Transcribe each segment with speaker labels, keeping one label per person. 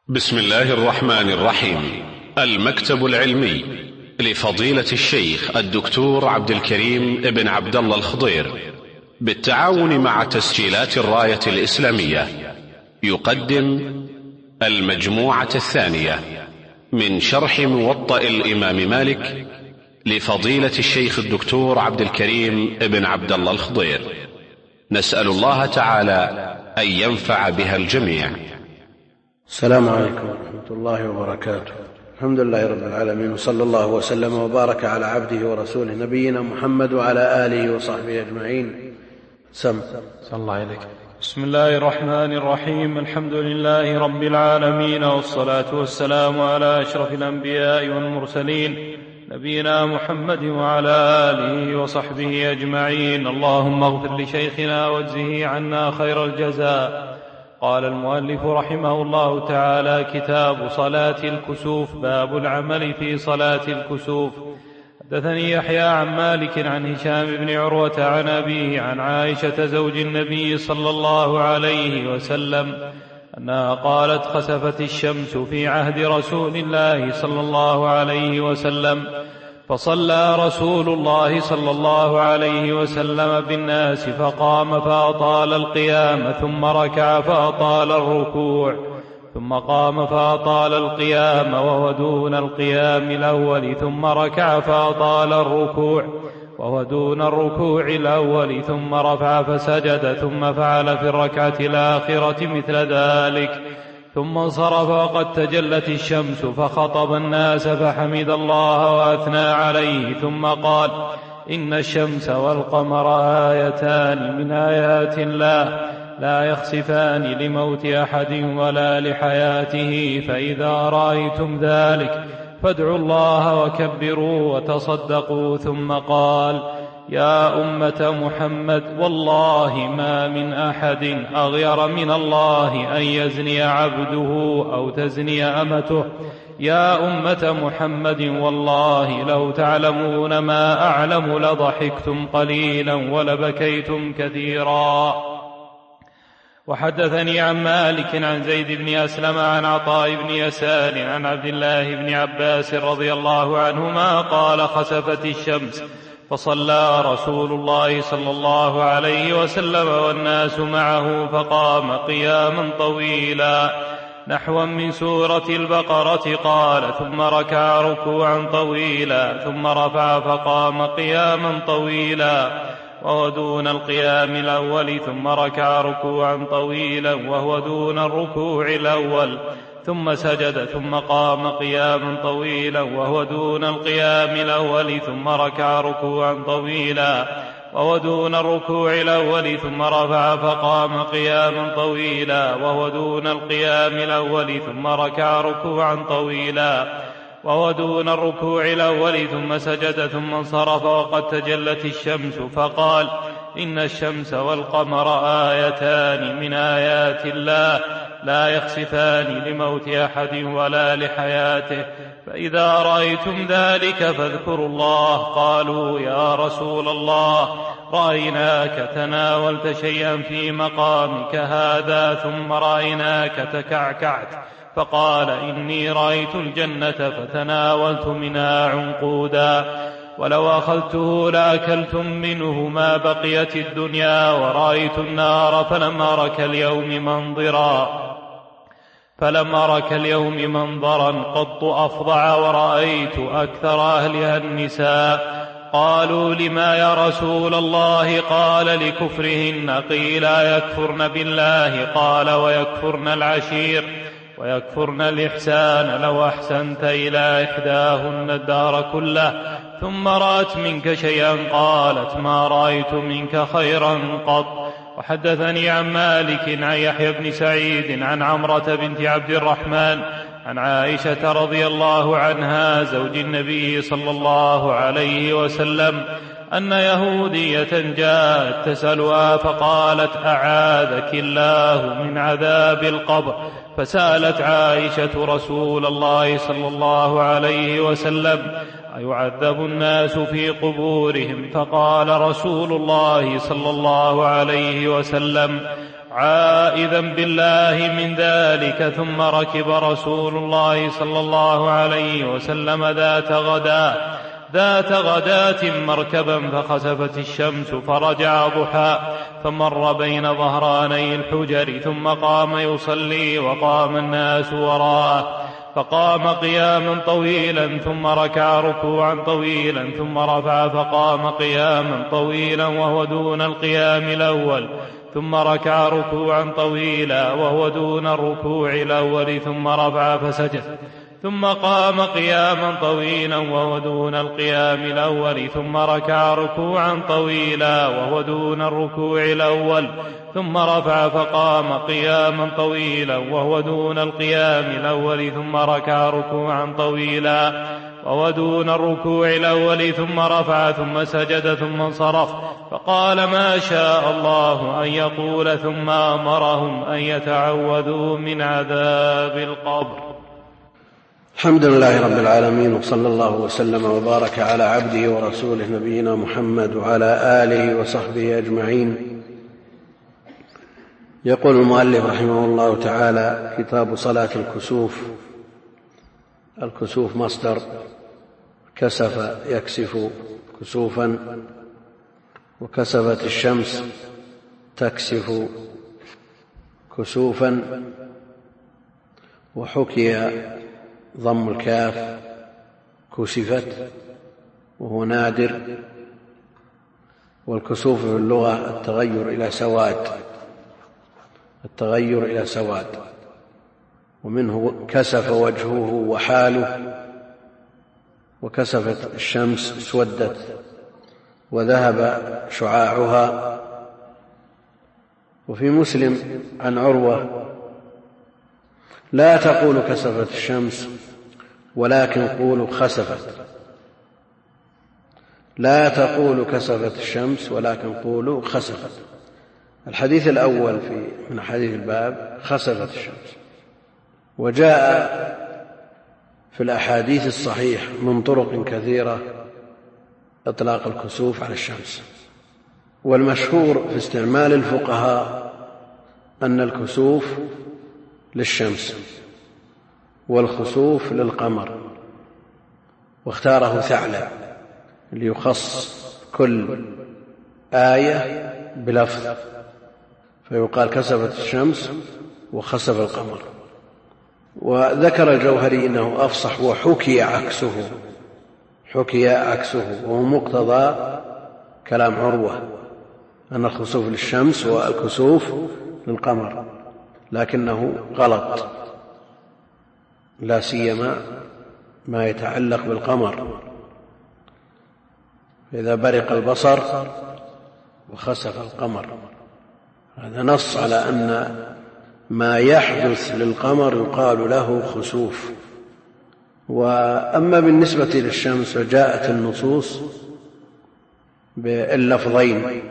Speaker 1: بسم الله الرحمن الرحيم. المكتب العلمي لفضيلة الشيخ الدكتور عبد الكريم ابن عبد الله الخضير بالتعاون مع تسجيلات الراية الإسلامية يقدم المجموعة الثانية من شرح موطأ الإمام مالك لفضيلة الشيخ الدكتور عبد الكريم ابن عبد الله الخضير، نسأل الله تعالى أن ينفع بها الجميع.
Speaker 2: السلام عليكم ورحمة الله وبركاته. الحمد لله رب العالمين، وصلى الله وسلم وبارك على عبده ورسوله نبينا محمد وعلى آله وصحبه أجمعين. صلى الله عليك.
Speaker 3: بسم الله الرحمن الرحيم. الحمد لله رب العالمين، والصلاة والسلام على أشرف الأنبياء والمرسلين نبينا محمد وعلى آله وصحبه أجمعين. اللهم اغفر لشيخنا واجزه عنا خير الجزاء. قال المؤلف رحمه الله تعالى: كتاب صلاة الكسوف. باب العمل في صلاة الكسوف. حدثني يحيى عن مالك عن هشام بن عروة عن أبيه عن عائشة زوج النبي صلى الله عليه وسلم أنها قالت: خسفت الشمس في عهد رسول الله صلى الله عليه وسلم، فصلى رسول الله صلى الله عليه وسلم بالناس، فقام فأطال القيام، ثم ركع فأطال الركوع، ثم قام فأطال القيام وهو دون القيام الأول، ثم ركع فأطال الركوع وهو دون الركوع الأول، ثم رفع فسجد، ثم فعل في الركعة الآخرة مثل ذلك، ثم انصرف وقد تجلت الشمس، فخطب الناس فحمد الله وأثنى عليه، ثم قال: إن الشمس والقمر آيتان من آيات الله لا يخسفان لموت أحد ولا لحياته، فإذا رأيتم ذلك فادعوا الله وكبروا وتصدقوا. ثم قال: يا أمة محمد، والله ما من أحد أغير من الله أن يزني عبده أو تزني أمته. يا أمة محمد، والله لو تعلمون ما أعلم لضحكتم قليلا ولبكيتم كثيرا. وحدثني عن مالك عن زيد بن أسلم عن عطاء بن يسار عن عبد الله بن عباس رضي الله عنهما قال: خسفت الشمس، فصلى رسول الله صلى الله عليه وسلم والناس معه، فقام قياما طويلا نحوا من سورة البقرة، قال: ثم ركع ركوعا طويلا، ثم رفع فقام قياما طويلا وهو دون القيام الأول، ثم ركع ركوعا طويلا وهو دون الركوع الأول، ثم سجد، ثم قام قياما طويلا وهو دون القيام الأول، ثم ركع ركوعا طويلا وهو دون الركوع الأول، ثم رفع فقام قياما طويلا وهو دون القيام الأول، ثم ركع ركوعا طويلا وهو دون الركوع الأول، ثم سجد، ثم انصرف وقد تجلت الشمس، فقال: إن الشمس والقمر آيتان من آيات الله لا يخسفان لموت أحد ولا لحياته، فإذا رأيتم ذلك فاذكروا الله. قالوا: يا رسول الله، رأيناك تناولت شيئا في مقامك هذا، ثم رأيناك تكعكعت. فقال: إني رأيت الجنة فتناولت منها عنقودا، ولو أخذته لأكلتم منه ما بقيت الدنيا، ورأيت النار فلم أرك اليوم منظرا قط أفظع، ورأيت أكثر أهلها النساء. قالوا: لما يا رسول الله؟ قال: لكفرهن. قيل: يكفرن بالله؟ قال: ويكفرن العشير ويكفرن الإحسان. لو أحسنت إلى إحداهن الدار كله ثم رأت منك شيئا قالت: ما رأيت منك خيرا قط. وحدثني عن مالك عن يحيى بن سعيد عن عمرة بنت عبد الرحمن عن عائشة رضي الله عنها زوج النبي صلى الله عليه وسلم أن يهودية جاءت تسألها، فقالت: أعاذك الله من عذاب القبر. فسألت عائشة رسول الله صلى الله عليه وسلم: أيعذب الناس في قبورهم؟ فقال رسول الله صلى الله عليه وسلم: عائذا بالله من ذلك. ثم ركب رسول الله صلى الله عليه وسلم ذات غداة مركبا فخسفت الشمس فرجع ضحى فمر بين ظهراني الحجر ثم قام يصلي وقام الناس وراءه فقام قياما طويلا ثم ركع ركوعا طويلا ثم رفع فقام قياما طويلا وهو دون القيام الأول ثم ركع ركوعا طويلا وهو دون الركوع الأول ثم رفع فسجد ثم قام قياما طويلا وهو دون القيام الأول ثم ركع ركوعا طويلا وهو دون الركوع الأول ثم رفع فقام قياما طويلا وهو دون القيام الأول ثم ركع ركوعا طويلا وهو دون الركوع الأول ثم رفع ثم سجد ثم انصرف فقال ما شاء الله أن يقول ثم أمرهم أن يتعوذوا من عذاب القبر.
Speaker 2: الحمد لله رب العالمين، وصلى الله وسلم وبارك على عبده ورسوله نبينا محمد وعلى آله وصحبه أجمعين. يقول المؤلف رحمه الله تعالى: كتاب صلاة الكسوف. الكسوف مصدر كسف يكسف كسوفا، وكسفت الشمس تكسف كسوفا، وحكي ضم الكاف كسفت وهو نادر. والكسوف في اللغة التغير إلى سواد، ومنه كسف وجهه وحاله، وكسفت الشمس اسودت وذهب شعاعها. وفي مسلم عن عروة: لا تقول كسفت الشمس ولكن قولوا خسفت. لا تقول كسفت الشمس ولكن قولوا خسفت. الحديث الأول من حديث الباب خسفت الشمس. وجاء في الأحاديث الصحيح من طرق كثيرة إطلاق الكسوف على الشمس. والمشهور في استعمال الفقهاء أن الكسوف للشمس والخسوف للقمر، واختاره ثعلب ليخص كل آية بلفظ، فيقال كسفت الشمس وخسف القمر. وذكر الجوهري إنه أفصح وحكي عكسه، وهو مقتضى كلام عروة أن الخسوف للشمس والكسوف للقمر، لكنه غلط، لا سيما ما يتعلق بالقمر، إذا برق البصر وخسف القمر. هذا نص على أن ما يحدث للقمر يقال له خسوف. وأما بالنسبة للشمس فجاءت النصوص باللفظين،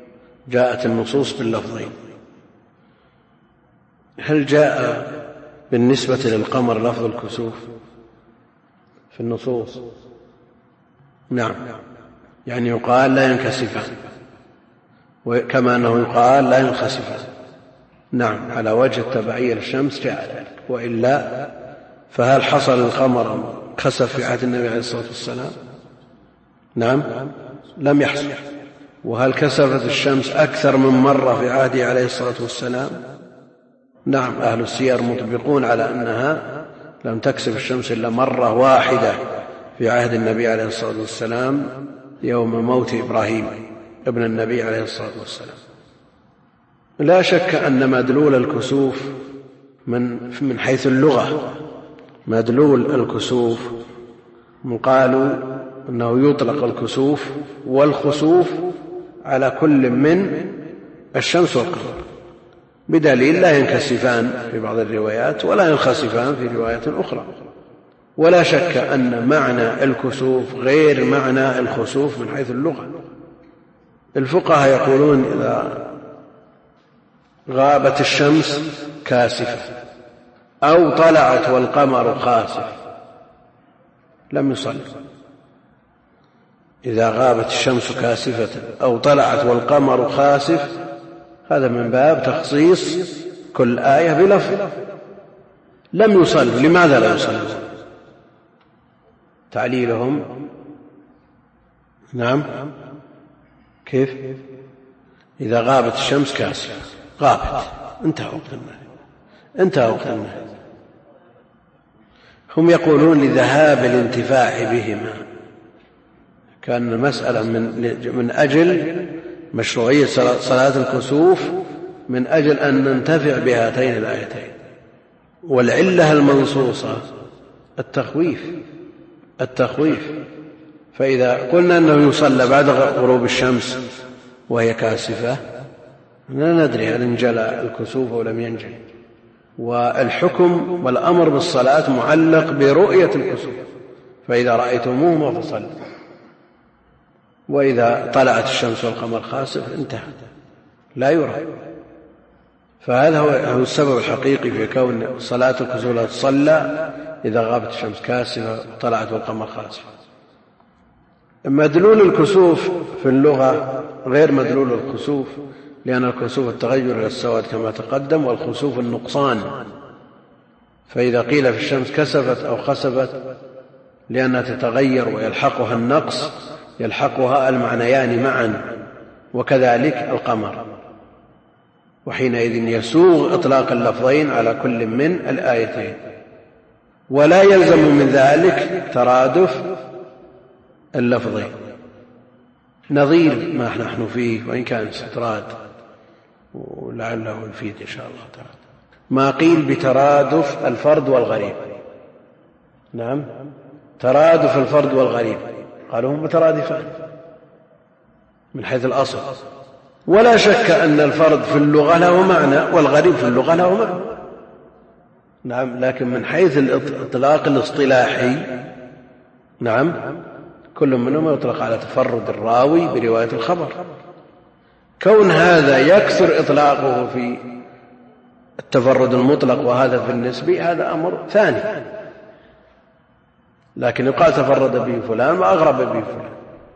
Speaker 2: هل جاء بالنسبة للقمر لفظ الكسوف في النصوص؟ نعم، يعني يقال لا ينكسفان، كما أنه يقال لا ينخسفان. نعم، على وجه التبعية للشمس جاء ذلك، وإلا فهل حصل القمر خسف في عهد النبي عليه الصلاة والسلام؟ نعم، لم يحصل. وهل كسفت الشمس أكثر من مرة في عهده عليه الصلاة والسلام؟ نعم، أهل السير مطبقون على أنها لم تكسف الشمس إلا مرة واحدة في عهد النبي عليه الصلاة والسلام يوم موت إبراهيم ابن النبي عليه الصلاة والسلام. لا شك أن مدلول الكسوف من حيث اللغة، مدلول الكسوف قالوا أنه يطلق الكسوف والخسوف على كل من الشمس والقمر، بدليل لا ينكسفان في بعض الروايات ولا ينخسفان في روايات أخرى. ولا شك أن معنى الكسوف غير معنى الخسوف من حيث اللغة. الفقهاء يقولون إذا غابت الشمس كاسفة أو طلعت والقمر خاسف لم يصل. إذا غابت الشمس كاسفة أو طلعت والقمر خاسف هذا من باب تخصيص كل آية بلفظ. لم يصلوا، لماذا لا يصلوا؟ تعليلهم نعم كيف؟ إذا غابت الشمس كاسفة، غابت، انتهى وقت النهي. هم يقولون لذهاب الانتفاع بهما، كان المسألة من أجل مشروعية صلاة الكسوف، من أجل أن ننتفع بهاتين الآيتين. والعلة المنصوصة التخويف. فإذا قلنا أنه يصلى بعد غروب الشمس وهي كاسفة، لا ندري هل انجلى الكسوف أو لم ينجل. والحكم والأمر بالصلاة معلق برؤية الكسوف، فإذا رأيتموهما فصلوا، وإذا طلعت الشمس والقمر خاسف انتهى، لا يرى. فهذا هو السبب الحقيقي في كون صلاة الكسوف لا تصلى إذا غابت الشمس كاسفة وطلعت والقمر خاسف. مدلول الكسوف في اللغة غير مدلول الكسوف، لأن الكسوف التغير إلى السواد كما تقدم، والخسوف النقصان. فإذا قيل في الشمس كسفت أو خسفت لأنها تتغير ويلحقها النقص، يلحقها المعنيان معا، وكذلك القمر. وحينئذ يسوغ إطلاق اللفظين على كل من الآيتين، ولا يلزم من ذلك ترادف اللفظين، نظير ما نحن فيه وإن كان استطراد، ولعله يفيد إن شاء الله تعالى. ما قيل بترادف الفرد والغريب، نعم، ترادف الفرد والغريب، قالوا هم مترادفان من حيث الأصل، ولا شك أن الفرد في اللغة له معنى والغريب في اللغة له معنى، نعم، لكن من حيث الإطلاق الاصطلاحي نعم كل منهما يطلق على تفرد الراوي برواية الخبر. كون هذا يكثر إطلاقه في التفرد المطلق وهذا في النسبي، هذا أمر ثاني، لكن يقال تفرد به فلان وأغرب به فلان،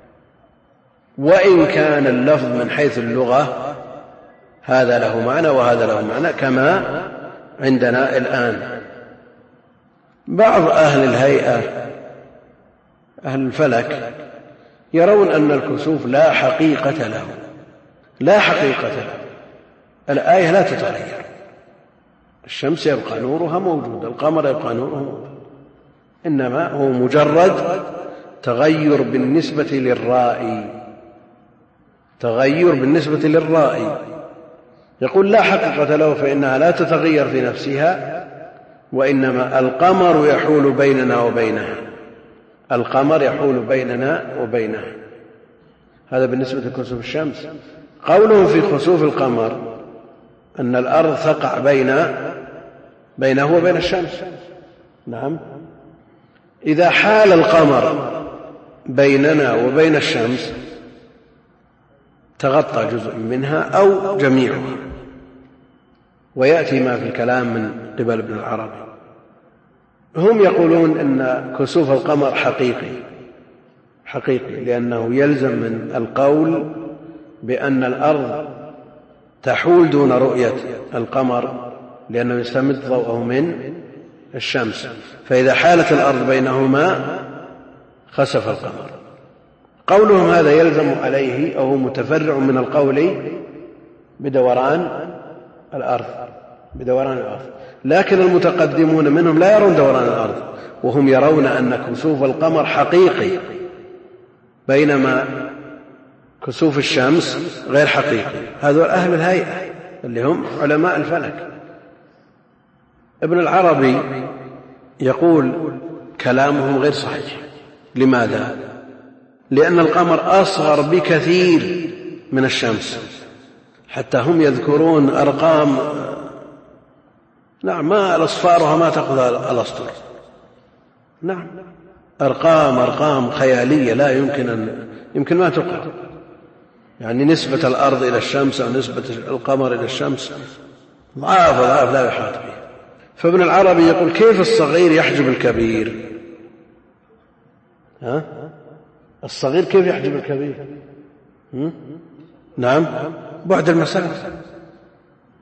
Speaker 2: وإن كان اللفظ من حيث اللغة هذا له معنى وهذا له معنى كما عندنا الآن. بعض أهل الهيئة أهل الفلك يرون أن الكسوف لا حقيقة له، الآية لا تتغير، الشمس يبقى نورها موجود، القمر يبقى نوره موجود، إنما هو مجرد تغير بالنسبة للرائي. يقول لا حقيقة له فإنها لا تتغير في نفسها، وإنما القمر يحول بيننا وبينها. هذا بالنسبة لكسوف الشمس. قوله في خسوف القمر أن الأرض تقع بينه وبين الشمس، نعم، إذا حال القمر بيننا وبين الشمس تغطى جزء منها أو جميعها، ويأتي ما في الكلام من قبل ابن العربي. هم يقولون أن كسوف القمر حقيقي لأنه يلزم من القول بأن الأرض تحول دون رؤية القمر، لأنه يستمد ضوءه من الشمس، فإذا حالت الأرض بينهما خسف القمر. قولهم هذا يلزم عليه أو متفرع من القول بدوران الأرض، لكن المتقدمون منهم لا يرون دوران الأرض، وهم يرون أن كسوف القمر حقيقي، بينما كسوف الشمس غير حقيقي. هذول أهل الهيئة اللي هم علماء الفلك. ابن العربي يقول كلامهم غير صحيح. لماذا؟ لأن القمر أصغر بكثير من الشمس، حتى هم يذكرون أرقام، نعم، ما الأصفارها ما تأخذ الأسطر، نعم، أرقام خيالية لا يمكن ما تقرأ، يعني نسبة الأرض إلى الشمس أو نسبة القمر إلى الشمس ضعاف لا يحاط به. فابن العربي يقول كيف الصغير يحجب الكبير؟ الصغير كيف يحجب الكبير؟ نعم، بعد المسافة،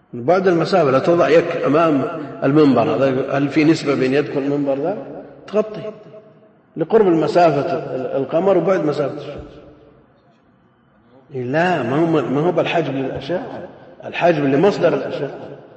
Speaker 2: بعد المسافة لا توضع يك أمام المنبر، هل في نسبة بين يدك والمنبر ذا؟ تغطي لقرب المسافة القمر وبعد مسافة الشمس. لا، ما هو بالحجب للأشعة، الحجب لمصدر الأشعة.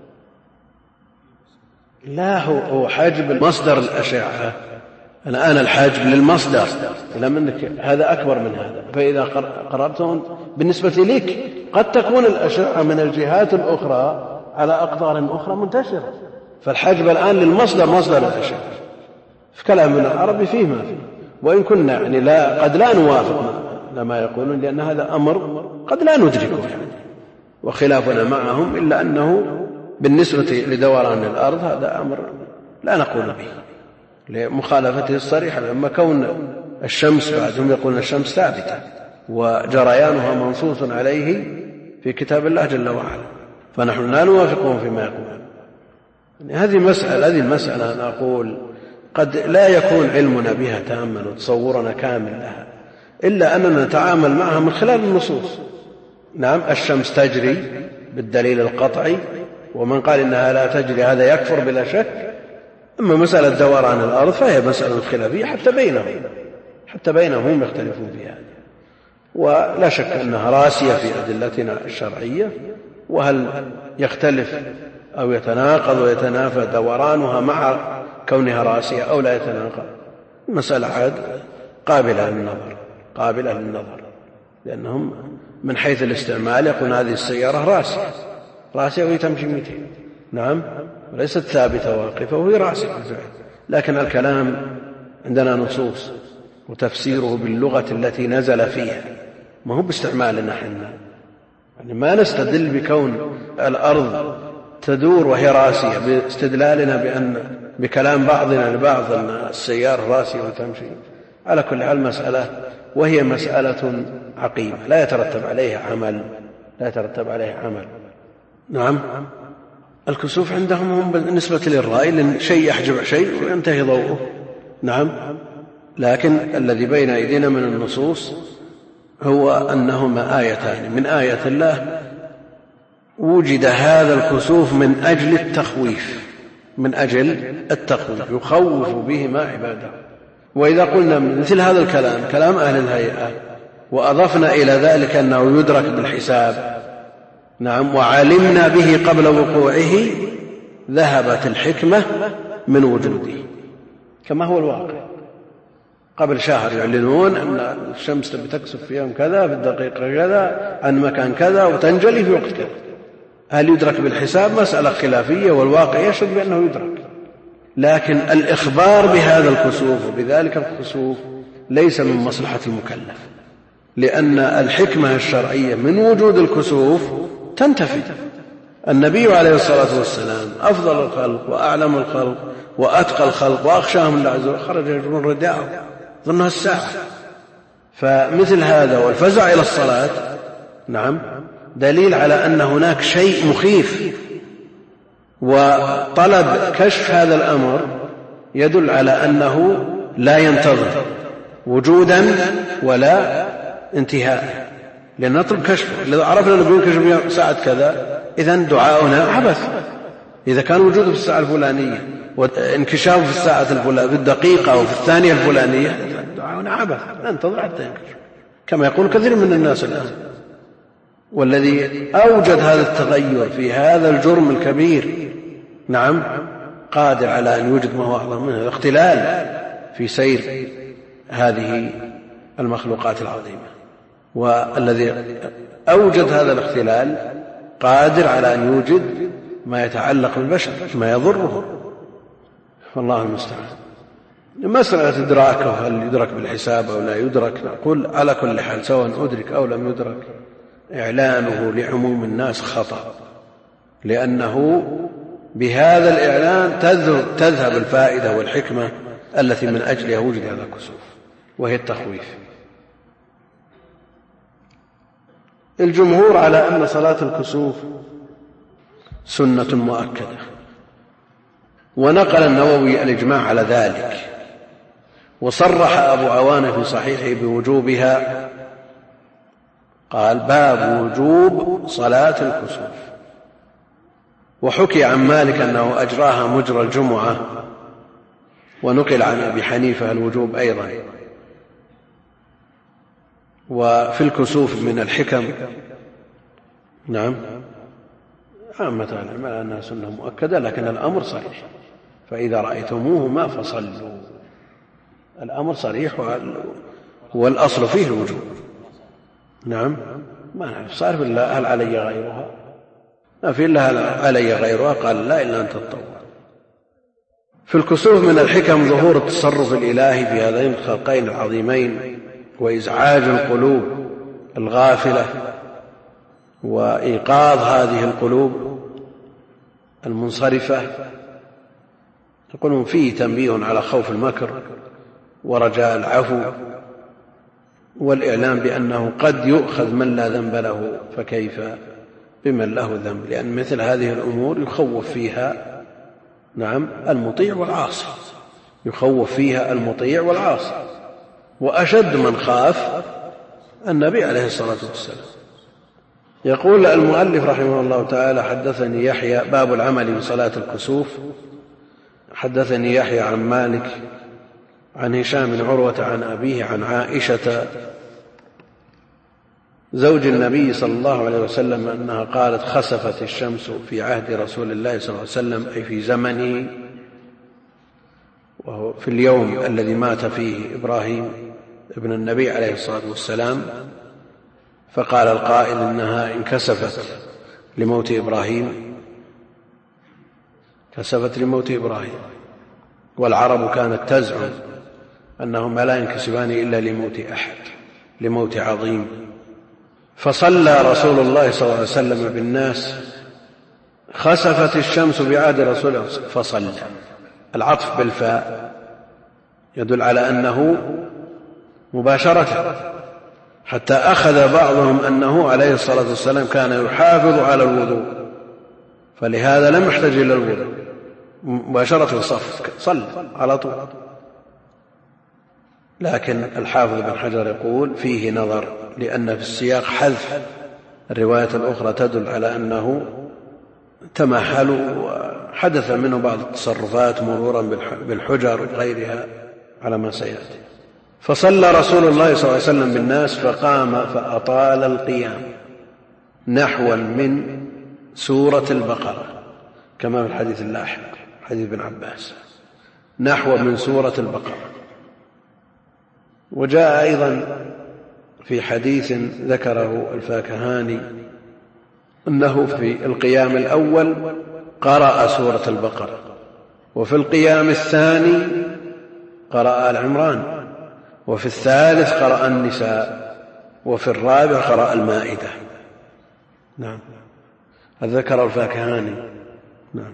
Speaker 2: لا، هو حاجب مصدر الأشعة. الآن الحاجب للمصدر، إلا منك هذا أكبر من هذا. فإذا قرأتهم بالنسبة لك قد تكون الأشعة من الجهات الأخرى على أقطار أخرى منتشرة، فالحجب الآن للمصدر، مصدر الأشعة. في كلام العربي فيه ما فيه، وإن كنا يعني قد لا نوافق لما يقولون، لأن هذا أمر قد لا ندركه يعني، وخلافنا معهم، إلا أنه بالنسبة لدوران الأرض هذا أمر لا نقول به لمخالفته الصريحة. لما كون الشمس بعدهم يقولون الشمس ثابتة وجريانها منصوص عليه في كتاب الله جل وعلا، فنحن لا نوافقهم فيما يقولون. يعني هذه المسألة أنا أقول قد لا يكون علمنا بها تاما وتصورنا كامل لها، إلا أننا نتعامل معها من خلال النصوص. نعم، الشمس تجري بالدليل القطعي، ومن قال إنها لا تجري هذا يكفر بلا شك. أما مسألة دوران الأرض فهي مسألة خلافية حتى بينهم يختلفون فيها، ولا شك أنها راسية في أدلتنا الشرعية. وهل يختلف أو يتناقض ويتنافى دورانها مع كونها راسية أو لا يتناقض؟ المسألة عاد قابلة للنظر، لأنهم من حيث الاستعمال يقول هذه السيارة راسية وهي تمشي 200، نعم، وليست ثابتة واقفة وهي راسية. لكن الكلام عندنا نصوص وتفسيره باللغة التي نزل فيها، ما هو باستعمالنا حنا. يعني ما نستدل بكون الأرض تدور وهي راسية باستدلالنا بكلام بعضنا لبعض أن السيارة راسية وتمشي. على كل حال مسألة، وهي مسألة عقيمة لا يترتب عليها عمل. نعم، الكسوف عندهم هم بالنسبة للرأي لأن شيء يحجب شيء وينتهي ضوءه. نعم، لكن الذي بين أيدينا من النصوص هو أنهما آيتان من آيات الله، وجد هذا الكسوف من أجل التخويف، يخوف بهما عباده. وإذا قلنا مثل هذا الكلام كلام أهل الهيئة وأضفنا إلى ذلك أنه يدرك بالحساب، نعم، وعلمنا به قبل وقوعه، ذهبت الحكمة من وجوده كما هو الواقع. قبل شهر يعلنون أن الشمس بتكسف في يوم كذا في الدقيقة كذا عن مكان كذا وتنجلي في وقت كذا. هل يدرك بالحساب؟ مسألة خلافية، والواقع يشهد بأنه يدرك. لكن الإخبار بهذا الكسوف وبذلك الكسوف ليس من مصلحة المكلف، لأن الحكمة الشرعية من وجود الكسوف تنتفي. النبي عليه الصلاة والسلام أفضل الخلق وأعلم الخلق وأتقى الخلق وأخشاهم الله عز وجل خرج يجرون رداءه ظنها الساعة. فمثل هذا والفزع إلى الصلاة، نعم، دليل على أن هناك شيء مخيف، وطلب كشف هذا الأمر يدل على أنه لا ينتظر وجودا ولا انتهاء، لأن نطلب كشفه. إذا عرفنا أنه بينكشف ساعة كذا إذن دعاؤنا عبث. إذا كان وجوده في الساعة الفلانية وانكشافه في الساعة الفلانية في الدقيقة أو في الثانية الفلانية دعاؤنا عبث، ننتظر حتى ينكشف كما يقول كثير من الناس الآن. والذي أوجد هذا التغير في هذا الجرم الكبير، نعم، قادر على أن يوجد ما هو أعظم منه، الاختلال في سير هذه المخلوقات العظيمة. والذي أوجد هذا الاختلال قادر على أن يوجد ما يتعلق بالبشر ما يضره، والله المستعان. مسألة إدراكه هل يدرك بالحساب أو لا يدرك، نقول على كل حال سواء أدرك أو لم يدرك إعلانه لعموم الناس خطأ، لأنه بهذا الإعلان تذهب الفائدة والحكمة التي من أجلها وجد هذا الكسوف، وهي التخويف. الجمهور على أن صلاة الكسوف سنة مؤكدة، ونقل النووي الإجماع على ذلك، وصرح أبو عوانة في صحيحه بوجوبها، قال: باب وجوب صلاة الكسوف. وحكي عن مالك أنه أجراها مجرى الجمعة، ونقل عن أبي حنيفة الوجوب أيضا. وفي الكسوف من الحكم نعم عامة العلماء أنها سنة مؤكدة، لكن الأمر صريح، فإذا رأيتموهما فصلوا. الأمر صريح والأصل فيه الوجوب. نعم ما نعرف صارف إلا هل علي غيرها، ما في إلا هل علي غيرها، قال لا إلا أن تتطوع. في الكسوف من الحكم ظهور التصرف الإلهي في هذين الخلقين العظيمين، وإزعاج القلوب الغافلة وإيقاظ هذه القلوب المنصرفة. يقولون فيه تنبيه على خوف المكر ورجاء العفو، والإعلام بأنه قد يؤخذ من لا ذنب له، فكيف بمن له ذنب، لأن مثل هذه الأمور يخوف فيها نعم المطيع والعاصي، يخوف فيها المطيع والعاصي. وأشد من خاف النبي عليه الصلاة والسلام. يقول المؤلف رحمه الله تعالى: حدثني يحيى، باب العمل بصلاة الكسوف. حدثني يحيى عن مالك عن هشام بن عروة عن أبيه عن عائشة زوج النبي صلى الله عليه وسلم أنها قالت: خسفت الشمس في عهد رسول الله صلى الله عليه وسلم، أي في زمنه، وهو في اليوم الذي مات فيه إبراهيم ابن النبي عليه الصلاة والسلام. فقال القائل إنها انكسفت لموت إبراهيم، كسفت لموت إبراهيم، والعرب كانت تزعم أنهما لا ينكسفان إلا لموت أحد، لموت عظيم. فصلى رسول الله صلى الله عليه وسلم بالناس، خسفت الشمس بعهد رسول الله فصلى. العطف بالفاء يدل على أنه مباشرة، حتى أخذ بعضهم أنه عليه الصلاة والسلام كان يحافظ على الوضوء، فلهذا لم يحتاج إلى الوضوء، مباشرة الصف صلى على طول. لكن الحافظ بن حجر يقول فيه نظر، لأن في السياق حذف. الرواية الأخرى تدل على أنه تمهل وحدث منه بعض التصرفات مرورا بالحجر وغيرها على ما سيأتي. فصلى رسول الله صلى الله عليه وسلم بالناس، فقام فأطال القيام نحوا من سورة البقرة، كما في الحديث اللاحق حديث ابن عباس، نحو من سورة البقرة. وجاء أيضا في حديث ذكره الفاكهاني أنه في القيام الأول قرأ سورة البقرة، وفي القيام الثاني قرأ آل عمران، وفي الثالث قرأ النساء، وفي الرابع قرأ المائدة. نعم ذكر الفاكهاني. نعم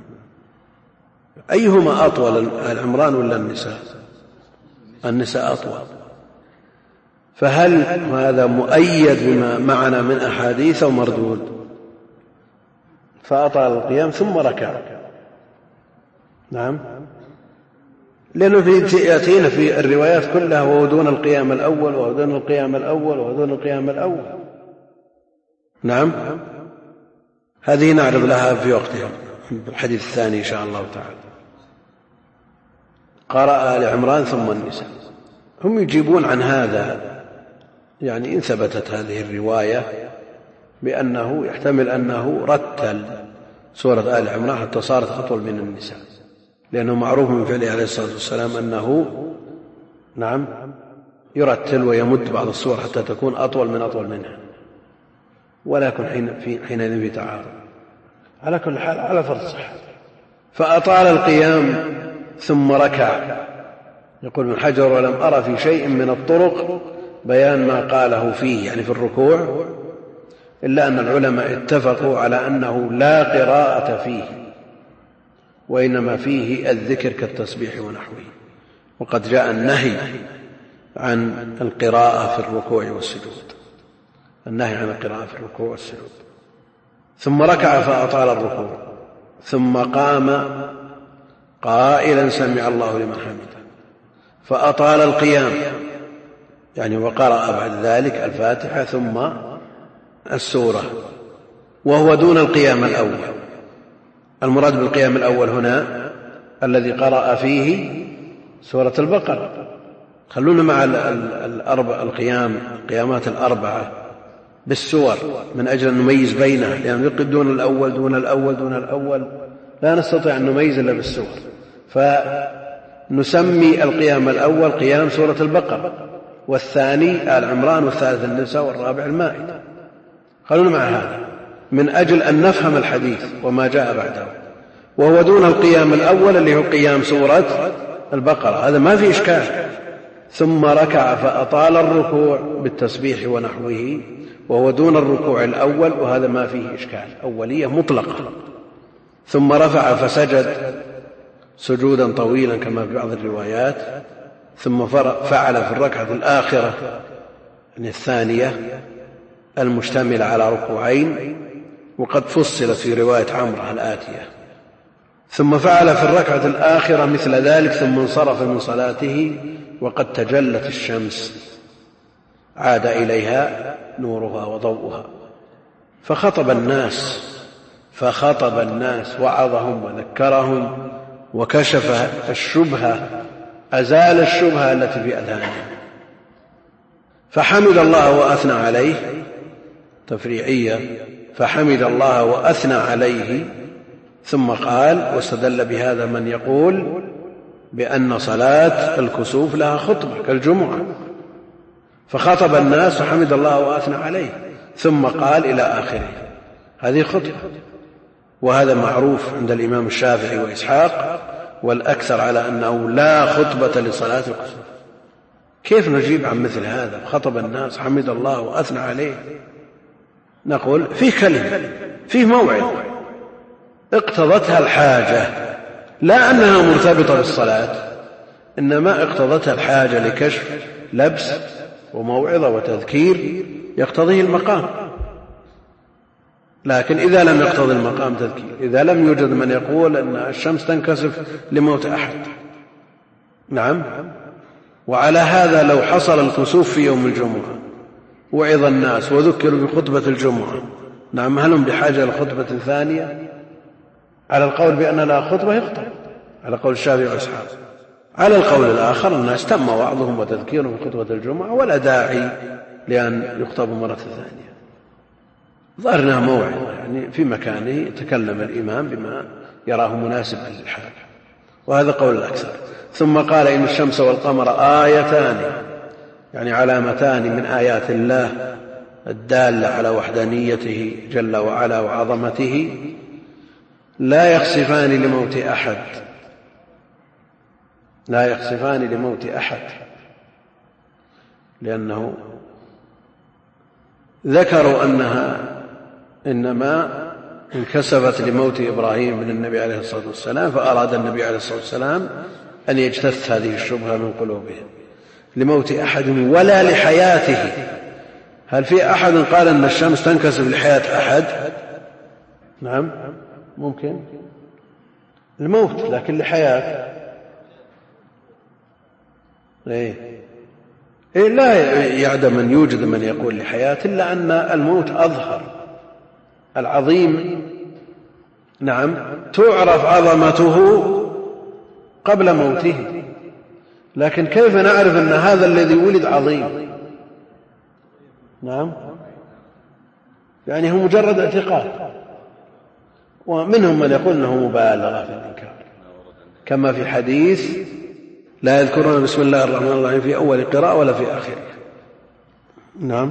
Speaker 2: أيهما أطول، آل عمران ولا النساء؟ النساء أطول. فهل هذا مؤيد بما معنا من أحاديث أو مردود؟ فأطال القيام ثم ركع. نعم لأنه يأتينا في الروايات كلها وهو دون القيام الأول وهو دون القيام الأول وهو دون القيام الأول. نعم هذه نعرض لها في وقتها في الحديث الثاني إن شاء الله تعالى. قرأ آل عمران ثم النساء. هم يجيبون عن هذا، يعني إن ثبتت هذه الرواية بأنه يحتمل أنه رتل سورة آل عمران حتى صارت أطول من النساء، لأنه معروف من فعله عليه الصلاة والسلام أنه نعم يرتل ويمد بعض السور حتى تكون أطول منها، ولا يكون حينئذ في تعارض. على كل حال على فرض صح. فأطال القيام ثم ركع. يقول ابن حجر: ولم أرى في شيء من الطرق بيان ما قاله فيه، يعني في الركوع، إلا أن العلماء اتفقوا على أنه لا قراءة فيه، وإنما فيه الذكر كالتسبيح ونحوه. وقد جاء النهي عن القراءة في الركوع والسجود، النهي عن القراءة في الركوع والسجود. ثم ركع فأطال الركوع، ثم قام قائلا: سمع الله لمن حمده، فأطال القيام، يعني وقرأ بعد ذلك الفاتحة ثم السورة، وهو دون القيام الأول. المراد بالقيام الأول هنا الذي قرأ فيه سورة البقرة. خلونا مع القيامات الأربعة بالسور من أجل أن نميز بينها، لأن دون الأول دون الأول دون الأول لا نستطيع أن نميز إلا بالسور، فنسمي القيام الأول قيام سورة البقرة، والثاني آل عمران، والثالث النساء، والرابع المائدة. خلونا مع هذا من أجل أن نفهم الحديث وما جاء بعده، وهو دون القيام الأول اللي هو قيام سورة البقرة، هذا ما في إشكال. ثم ركع فأطال الركوع بالتسبيح ونحوه، وهو دون الركوع الأول، وهذا ما فيه إشكال، أولية مطلقة. ثم رفع فسجد سجودا طويلا كما في بعض الروايات، ثم فعل في الركعة الآخرة يعني الثانية المشتملة على ركوعين، وقد فصلت في رواية عمرو الآتية. ثم فعل في الركعة الآخرة مثل ذلك، ثم انصرف من صلاته وقد تجلت الشمس، عاد إليها نورها وضوءها، فخطب الناس وعظهم وذكرهم وكشف الشبهة، أزال الشبهة التي في أذهانهم، فحمد الله وأثنى عليه، تفريعية، فحمد الله وأثنى عليه. ثم قال، واستدل بهذا من يقول بأن صلاة الكسوف لها خطبة كالجمعة، فخطب الناس وحمد الله وأثنى عليه، ثم قال إلى آخره، هذه خطبة. وهذا معروف عند الإمام الشافعي وإسحاق، والأكثر على أنه لا خطبة لصلاة الكسوف. كيف نجيب عن مثل هذا؟ خطب الناس حمد الله وأثنى عليه. نقول فيه كلمة، فيه موعد اقتضتها الحاجة، لا أنها مرتبطة بالصلاة، إنما اقتضتها الحاجة لكشف لبس وموعظة وتذكير يقتضيه المقام. لكن إذا لم يقتضي المقام تذكير، إذا لم يوجد من يقول أن الشمس تنكسف لموت أحد، نعم، وعلى هذا لو حصل الكسوف في يوم الجمعة وعظ الناس وذكروا بخطبة الجمعة، نعم، هل هم بحاجة إلى خطبة ثانية؟ على القول بأن لا خطبة يخطب، على قول الشافعي وإسحاق. على القول الآخر الناس تم وعظهم وتذكيرهم بخطبة الجمعة ولا داعي لأن يخطبوا مرة ثانية. ظهرنا موعد يعني في مكانه يتكلم الإمام بما يراه مناسبا للحال، وهذا قول الأكثر. ثم قال إن الشمس والقمر آيتان، يعني علامتان من آيات الله الدالة على وحدانيته جل وعلا وعظمته، لا يخسفان لموت أحد، لا يخسفان لموت أحد، لأنه ذكروا أنها إنما انكسفت لموت إبراهيم من النبي عليه الصلاة والسلام، فأراد النبي عليه الصلاة والسلام أن يجتث هذه الشبهة من قلوبهم. لموت أحد ولا لحياته. هل في أحد قال أن الشمس تنكسف لحياة أحد؟ نعم ممكن الموت، لكن لحياة لا يعدم أن يوجد من يقول لحياة، إلا أن الموت أظهر العظيم، نعم، تعرف عظمته قبل موته. لكن كيف نعرف أن هذا الذي ولد عظيم؟ نعم، يعني هو مجرد اعتقاد. ومنهم من يقول أنه مبالغة في الإنكار، كما في حديث لا يذكرون بسم الله الرحمن الرحيم في أول قراءة ولا في آخره. نعم،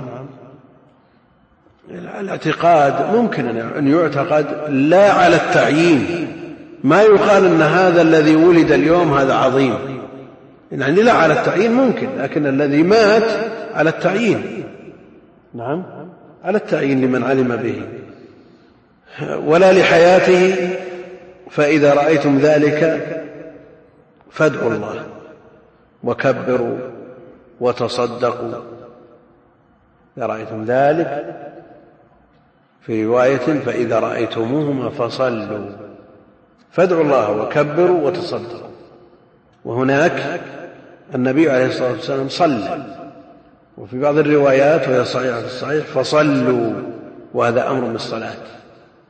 Speaker 2: الاعتقاد ممكن أن يعتقد لا على التعيين، ما يقال أن هذا الذي ولد اليوم هذا عظيم، يعني لا على التعيين ممكن، لكن الذي مات على التعيين، نعم، على التعيين لمن علم به. ولا لحياته، فإذا رأيتم ذلك فادعوا الله وكبروا وتصدقوا. إذا رأيتم ذلك، في رواية فإذا رأيتموهما فصلوا، فادعوا الله وكبروا وتصدقوا. وهناك النبي عليه الصلاة والسلام صلى، وفي بعض الروايات وهي صحيحة في الصحيح فصلوا، وهذا أمر بالصلاة.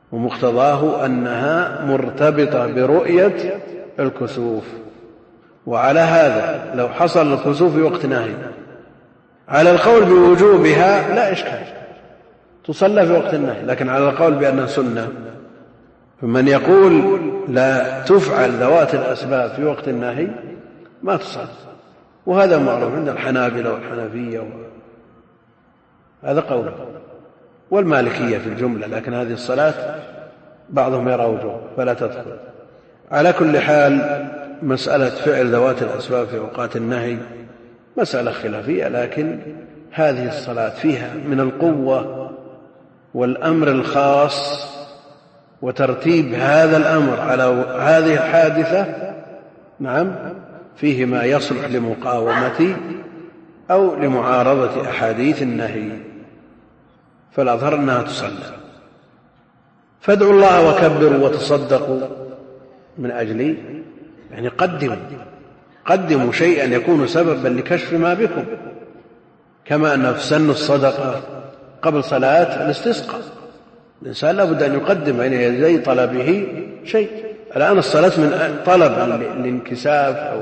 Speaker 2: ومقتضاه أنها مرتبطة برؤية الكسوف. وعلى هذا لو حصل الكسوف في وقت نهي على القول بوجوبها لا إشكال، تصلى في وقت النهي، لكن على القول بأنها سنة فمن يقول لا تفعل ذوات الأسباب في وقت النهي ما تصلى، وهذا معروف عند الحنابلة والحنفية هذا قوله، والمالكية في الجملة، لكن هذه الصلاة بعضهم يرى وجوب فلا تدخل. على كل حال مسألة فعل ذوات الأسباب في أوقات النهي مسألة خلافية، لكن هذه الصلاة فيها من القوة والأمر الخاص وترتيب هذا الأمر على هذه الحادثة، نعم، فيه ما يصلح لمقاومة أو لمعارضة أحاديث النهي، فالأظهر أنها تصلى. فادعوا الله وكبروا وتصدقوا من أجلي، يعني قدموا شيئا يكون سببا لكشف ما بكم، كما أن في سن الصدقة قبل صلاة الاستسقاء الإنسان لابد أن يقدم بين يدي طلبه شيء. الآن الصلاة من طلب الانكشاف أو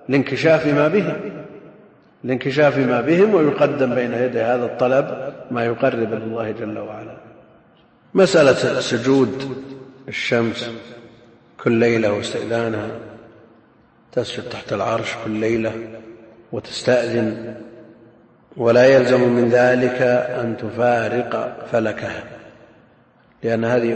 Speaker 2: الانكشاف ما بهم، ويقدم بين يدي هذا الطلب ما يقرب إلى الله جل وعلا. مسألة سجود الشمس كل ليلة واستئذانها، تسجد تحت العرش كل ليلة وتستأذن، ولا يلزم من ذلك أن تفارق فلكها، لأن هذه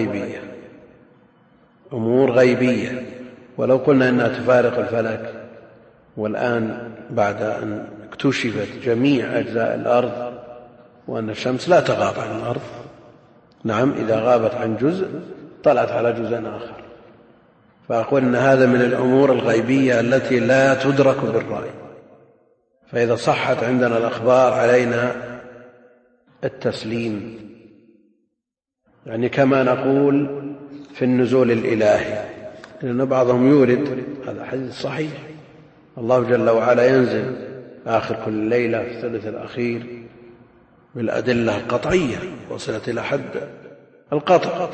Speaker 2: أمور غيبية. ولو قلنا إنها تفارق الفلك، والآن بعد أن اكتشفت جميع أجزاء الأرض وأن الشمس لا تغاب عن الأرض، نعم، إذا غابت عن جزء طلعت على جزء آخر، فأقول أن هذا من الأمور الغيبية التي لا تدرك بالرأي. فإذا صحت عندنا الأخبار علينا التسليم، يعني كما نقول في النزول الإلهي، لأن بعضهم يورد هذا حديث صحيح، الله جل وعلا ينزل آخر كل ليلة في الثلث الأخير بالأدلة القطعية وصلت إلى حد القطع،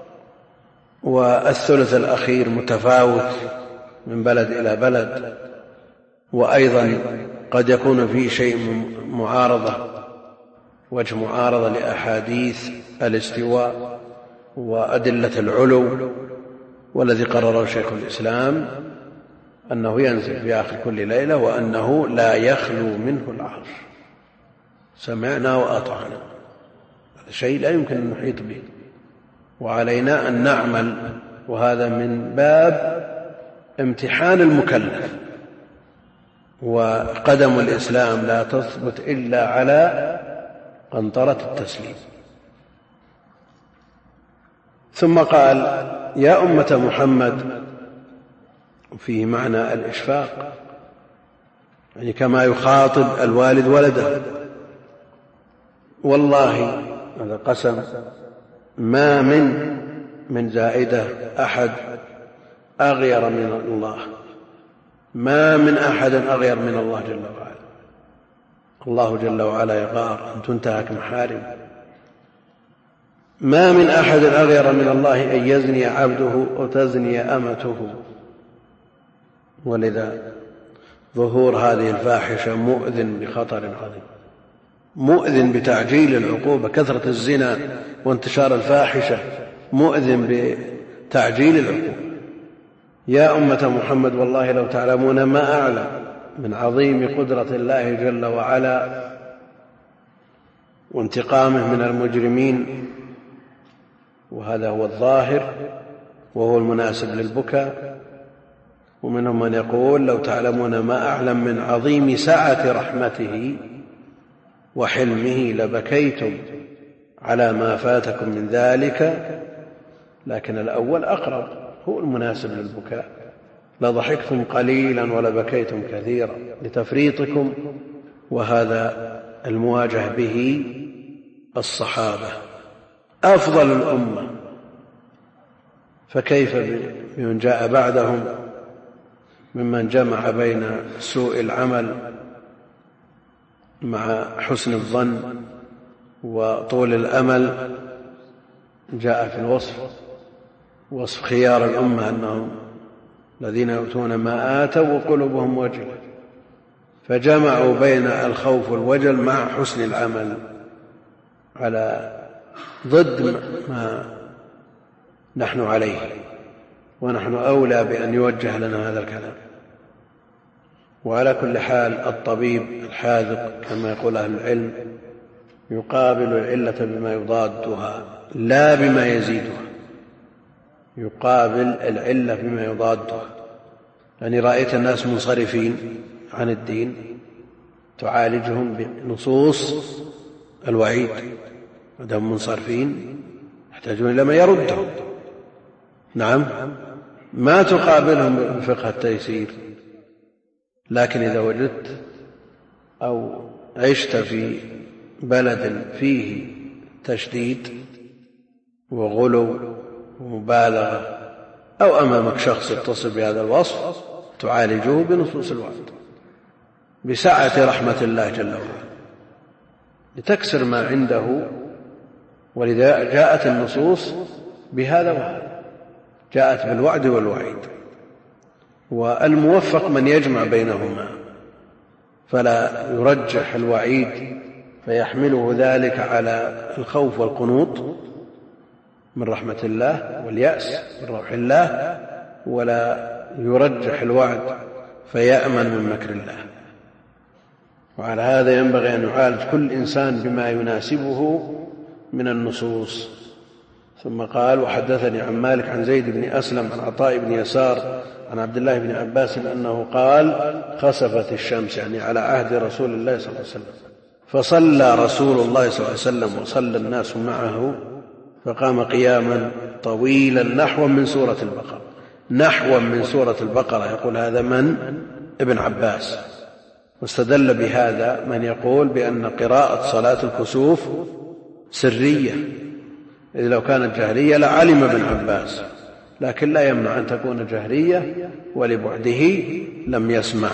Speaker 2: والثلث الأخير متفاوت من بلد إلى بلد، وأيضا قد يكون فيه شيء وجه معارضة لأحاديث الاستواء وأدلة العلو. والذي قرره شيخ الإسلام أنه ينزل في آخر كل ليلة، وأنه لا يخلو منه العرش. سمعنا وأطعنا، هذا شيء لا يمكن أن نحيط به، وعلينا أن نعمل، وهذا من باب امتحان المكلف. وقدم الإسلام لا تثبت إلا على قنطرة التسليم. ثم قال: يا أمة محمد، فيه معنى الإشفاق، يعني كما يخاطب الوالد ولده. والله، هذا قسم، ما من زائدة أحد أغير من الله، ما من أحد أغير من الله جل وعلا. الله جل وعلا يغار أن تنتهك محارم. ما من أحد أغير من الله أن يزني عبده أو تزني أمته. ولذا ظهور هذه الفاحشة مؤذن بخطر عظيم، مؤذن بتعجيل العقوبة. كثرة الزنا وانتشار الفاحشة مؤذن بتعجيل العقوبة. يا أمة محمد، والله لو تعلمون ما أعلم من عظيم قدرة الله جل وعلا وانتقامه من المجرمين، وهذا هو الظاهر وهو المناسب للبكاء. ومنهم من يقول: لو تعلمون ما أعلم من عظيم سعة رحمته وحلمه لبكيتم على ما فاتكم من ذلك. لكن الأول أقرب، هو المناسب للبكاء. لضحكتم قليلا ولبكيتم كثيرا لتفريطكم، وهذا المواجه به الصحابة أفضل الأمة، فكيف بمن جاء بعدهم ممن جمع بين سوء العمل مع حسن الظن وطول الأمل جاء في الوصف وصف خيار الأمة أنهم الذين يؤتون ما آتوا وقلوبهم وجلة، فجمعوا بين الخوف والوجل مع حسن العمل على ضد ما نحن عليه، ونحن أولى بأن يوجه لنا هذا الكلام. وعلى كل حال الطبيب الحاذق كما يقول أهل العلم يقابل العلة بما يضادها لا بما يزيدها، يقابل العلة بما يضادها. يعني رأيت الناس منصرفين عن الدين تعالجهم بنصوص الوعيد، ودهم منصرفين يحتاجون إلى ما يردهم. نعم، ما تقابلهم بفقه التيسير. لكن إذا وجدت أو عشت في بلد فيه تشديد وغلو ومبالغة، أو أمامك شخص يتصل بهذا الوصف، تعالجه بنصوص الوعد بسعة رحمة الله جل وعلا لتكسر ما عنده. ولذا جاءت النصوص بهذا وهذا، جاءت بالوعد والوعيد، والموفق من يجمع بينهما فلا يرجح الوعيد فيحمله ذلك على الخوف والقنوط من رحمة الله واليأس من روح الله، ولا يرجح الوعد فيأمن من مكر الله. وعلى هذا ينبغي أن يعالج كل إنسان بما يناسبه من النصوص. ثم قال: وحدثني عن مالك عن زيد بن أسلم عن عطاء بن يسار عن عبد الله بن عباس أنه قال: خسفت الشمس، يعني على عهد رسول الله صلى الله عليه وسلم، فصلى رسول الله صلى الله عليه وسلم وصلى الناس معه، فقام قياما طويلا نحوا من سورة البقرة. نحوا من سورة البقرة، يقول هذا من ابن عباس. واستدل بهذا من يقول بأن قراءة صلاة الكسوف سرية، إذ لو كانت جهرية لعلم ابن عباس، لكن لا يمنع أن تكون جهرية ولبعده لم يسمع.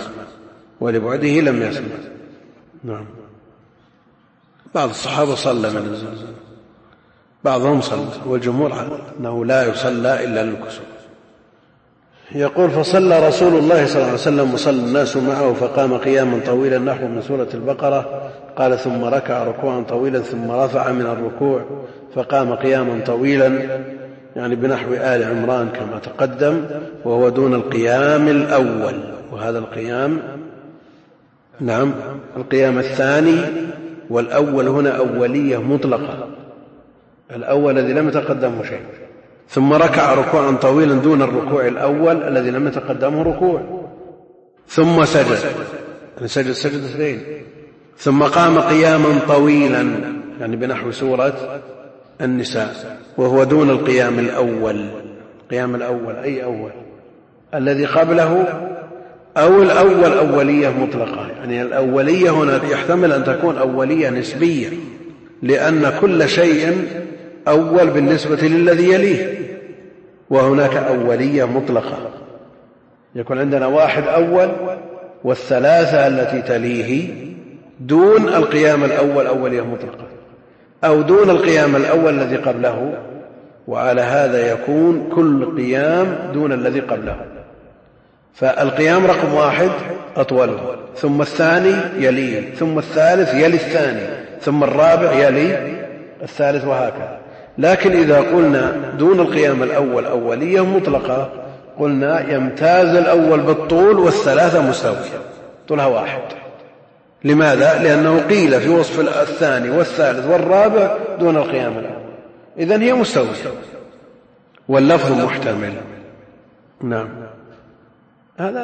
Speaker 2: نعم. بعض الصحابة صلى من الزلزال، بعضهم صلى، والجمهور على أنه لا يصلى إلا للكسوف. يقول: فصلى رسول الله صلى الله عليه وسلم وصلى الناس معه، فقام قياما طويلا نحو من سورة البقرة. قال: ثم ركع ركوعا طويلا ثم رفع من الركوع، فقام قياما طويلا، يعني بنحو آل عمران كما تقدم، وهو دون القيام الأول. وهذا القيام نعم القيام الثاني، والأول هنا أولية مطلقة، الأول الذي لم يتقدمه شيء. ثم ركع ركوعا طويلا دون الركوع الأول الذي لم يتقدمه ركوع، ثم سجد سجدتين، ثم قام قياما طويلا، يعني بنحو سورة النساء، وهو دون القيام الأول. القيام الأول أي أول؟ الذي قبله أو الأول أولية مطلقة. يعني الأولية هنا يحتمل أن تكون أولية نسبية، لأن كل شيء أول بالنسبة للذي يليه، وهناك أولية مطلقة، يكون عندنا واحد أول والثلاثة التي تليه دون القيام الأول أولية مطلقة، أو دون القيام الأول الذي قبله، وعلى هذا يكون كل قيام دون الذي قبله. فالقيام رقم واحد أطوله، ثم الثاني يليه، ثم الثالث يلي الثاني، ثم الرابع يلي الثالث، وهكذا. لكن إذا قلنا دون القيام الأول أولية مطلقة، قلنا يمتاز الأول بالطول والثلاثة مستوية، طولها واحد. لماذا؟ لأنه قيل في وصف الثاني والثالث والرابع دون القيام الأول، إذن هي مستوية، واللفظ محتمل. نعم، هذا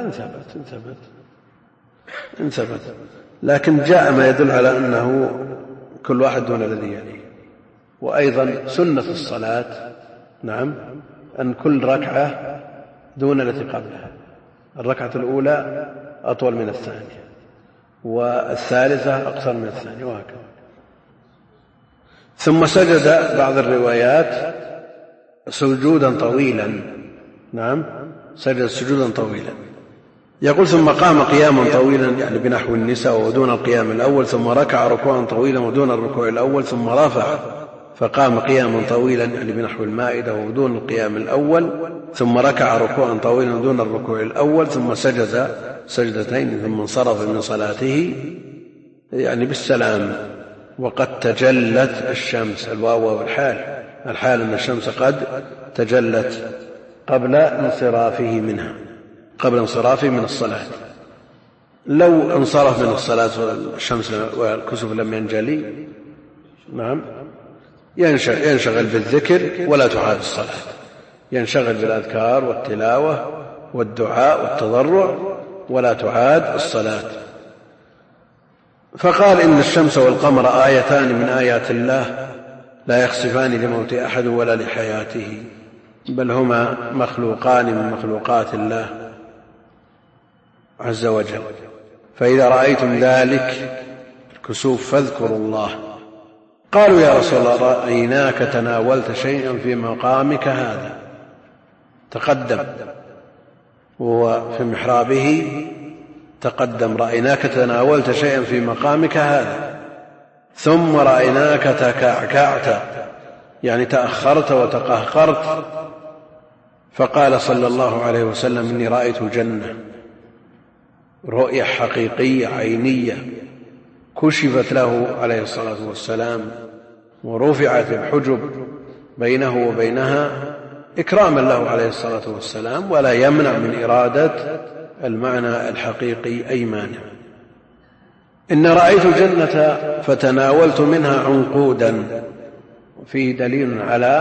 Speaker 2: إن ثبت، لكن جاء ما يدل على أنه كل واحد دون الذي يليه. وأيضا سنة الصلاة نعم أن كل ركعة دون التي قبلها، الركعة الأولى أطول من الثانية، والثالثة أقصر من الثانية، وهكذا. ثم سجد بعض الروايات سجودا طويلا، نعم سجد سجودا طويلا. يقول: ثم قام قياما طويلا، يعني بنحو النساء ودون القيام الأول، ثم ركع ركوعا طويلا ودون الركوع الأول، ثم رفع فقام قياما طويلا يعني بنحو المائدة ودون القيام الأول، ثم ركع ركوعا طويلا دون الركوع الأول، ثم سجد سجدتين، ثم انصرف من صلاته يعني بالسلام. وقد تجلت الشمس، الواو والحال، الحال أن الشمس قد تجلت قبل انصرافه من الصلاة. لو انصرف من الصلاة والشمس والكسوف لم ينجلي ينشغل بالذكر ولا تعاد الصلاة، ينشغل بالأذكار والتلاوة والدعاء والتضرع ولا تعاد الصلاة. فقال إن الشمس والقمر آيتان من آيات الله لا يخسفان لموت أحد ولا لحياته، بل هما مخلوقان من مخلوقات الله عز وجل. فإذا رأيتم ذلك الكسوف فاذكروا الله. قالوا يا رسول الله رأيناك تناولت شيئا في مقامك هذا، تقدم وفي محرابه تقدم، رأيناك تناولت شيئا في مقامك هذا، ثم رأيناك تكعكعت يعني تأخرت وتقهقرت. فقال صلى الله عليه وسلم إني رأيت جنة، رؤية حقيقية عينية، كشفت له عليه الصلاة والسلام ورفعت الحجب بينه وبينها إكراما له عليه الصلاة والسلام، ولا يمنع من إرادة المعنى الحقيقي أي مانع. إن رأيت الجنة فتناولت منها عنقودا، فيه دليل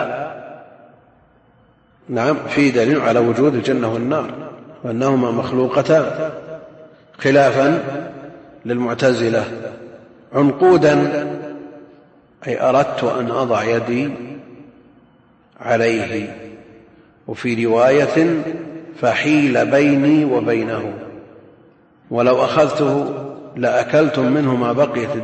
Speaker 2: على وجود الجنة والنار وأنهما مخلوقتان، خلافا للمعتزلة. عنقودا أي أردت أن أضع يدي عليه، وفي رواية فحيل بيني وبينه، ولو أخذته لأكلتم منه ما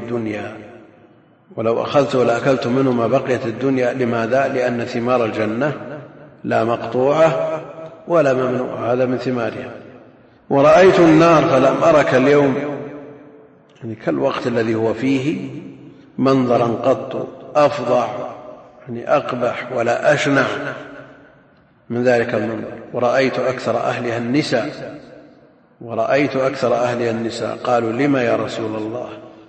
Speaker 2: بقيت الدنيا. لماذا؟ لأن ثمار الجنة لا مقطوعة ولا ممنوعة، هذا من ثمارها. ورأيت النار فلم أرك اليوم يعني كالوقت الذي هو فيه منظرا قط أفظع يعني أقبح ولا أشنع من ذلك المنظر. ورأيت أكثر أهلها النساء. قالوا لما يا رسول الله؟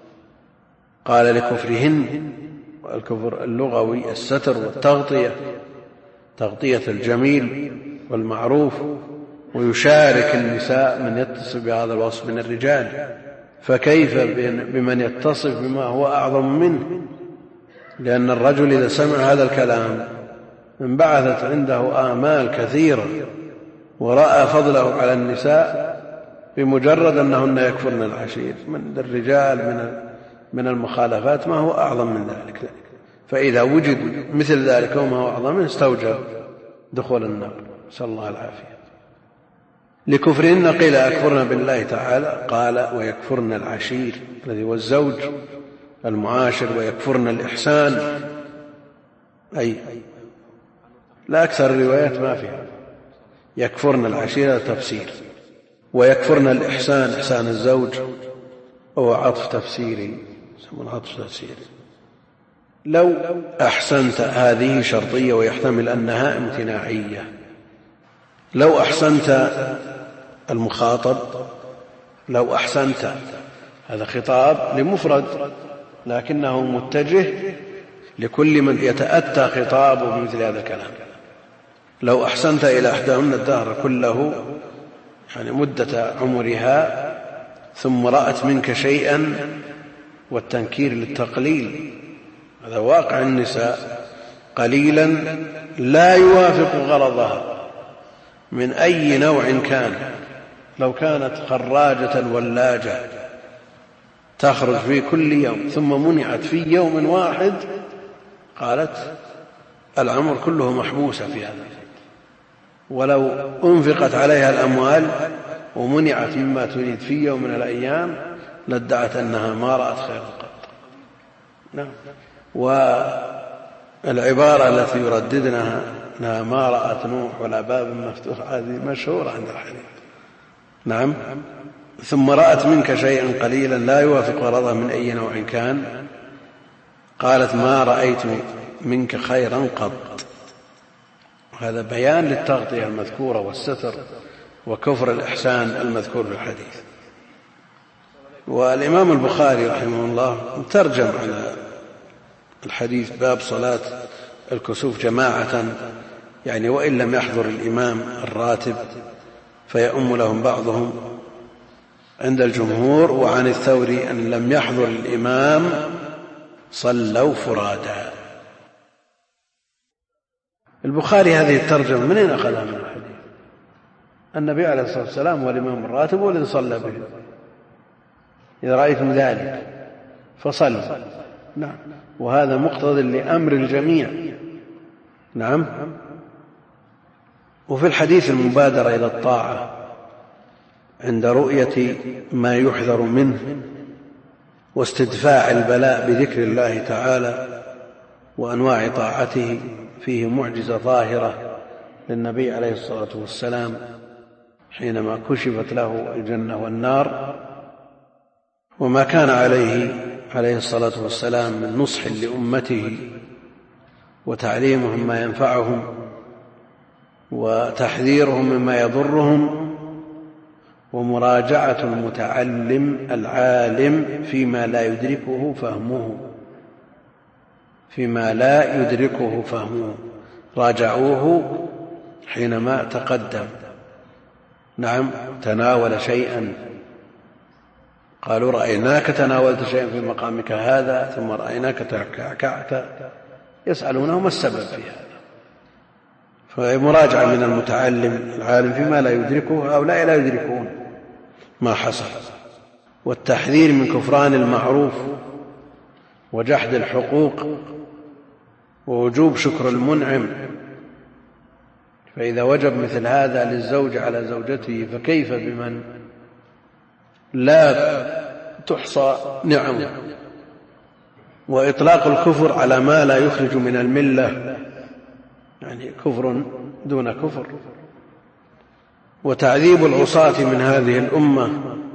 Speaker 2: قال لكفرهن، والكفر اللغوي الستر والتغطية، تغطية الجميل والمعروف، ويشارك النساء من يتصف بهذا الوصف من الرجال، فكيف بمن يتصف بما هو أعظم منه؟ لأن الرجل إذا سمع هذا الكلام انبعثت عنده آمال كثيرة، ورأى فضله على النساء بمجرد أنهن يكفرن العشير من الرجال من المخالفات ما هو أعظم من ذلك. فإذا وجد مثل ذلك وما هو أعظم منه استوجب دخول النار، نسأل الله العافية. لكفرهن قيل يكفرن بالله تعالى، قال ويكفرن العشير الذي هو الزوج المعاشر، ويكفرن الإحسان، أي لا أكثر الروايات ما فيها يكفرن العشير تفسير، ويكفرن الإحسان إحسان الزوج هو عطف تفسيري، يسمون عطف تفسيري. لو أحسنت هذه شرطية ويحتمل أنها امتناعية. لو أحسنت المخاطب، لو أحسنت هذا خطاب لمفرد لكنه متجه لكل من يتأتى خطابه بمثل هذا الكلام. لو أحسنت إلى إحداهن الدهر كله يعني مدة عمرها ثم رأت منك شيئا، والتنكير للتقليل، هذا واقع النساء، قليلا لا يوافق غرضها من أي نوع كان. لو كانت خراجة ولاجة تخرج في كل يوم ثم منعت في يوم واحد، قالت العمر كله محبوسة في هذا. ولو أنفقت عليها الأموال ومنعت مما تريد في يوم من الأيام لادعت أنها ما رأت خير قط. نعم. والعبارة التي يرددنها أنها ما رأت نوح ولا باب مفتوح هذه مشهورة عند الحديث. نعم. ثم رأت منك شيئا قليلا لا يوافق غرضها من أي نوع كان، قالت منك خيرا قط. هذا بيان للتغطية المذكورة والستر وكفر الإحسان المذكور في الحديث. والإمام البخاري رحمه الله ترجم على الحديث باب صلاة الكسوف جماعة، يعني وإن لم يحضر الإمام الراتب فيؤم لهم بعضهم عند الجمهور. وعن الثوري أن لم يحضر الإمام صلوا فرادا. البخاري هذه الترجمة منين أخذها من الحديث؟ النبي عليه الصلاة والسلام والإمام الراتب والذي صلى به، إذا رأيتم ذلك فصلوا. نعم، وهذا مقتضى لأمر الجميع. نعم. وفي الحديث المبادرة إلى الطاعة عند رؤية ما يحذر منه واستدفاع البلاء بذكر الله تعالى وأنواع طاعته، فيه معجزة ظاهرة للنبي عليه الصلاة والسلام حينما كشفت له الجنة والنار، وما كان عليه الصلاة والسلام من نصح لأمته وتعليمهم ما ينفعهم وتحذيرهم مما يضرهم ومراجعة المتعلم العالم فيما لا يدركه فهمه راجعوه حينما تقدم. نعم، تناول شيئا قالوا رأيناك تناولت شيئا في مقامك هذا ثم رأيناك تكعكعت، يسألونه ما السبب في هذا. فمراجعة من المتعلم العالم فيما لا يدركه، هؤلاء لا يدركون ما حصل. والتحذير من كفران المعروف وجحد الحقوق ووجوب شكر المنعم. فإذا وجب مثل هذا للزوج على زوجته فكيف بمن لا تحصى نعمه. وإطلاق الكفر على ما لا يخرج من الملة، يعني كفر دون كفر. وتعذيب العصاة من هذه الأمة،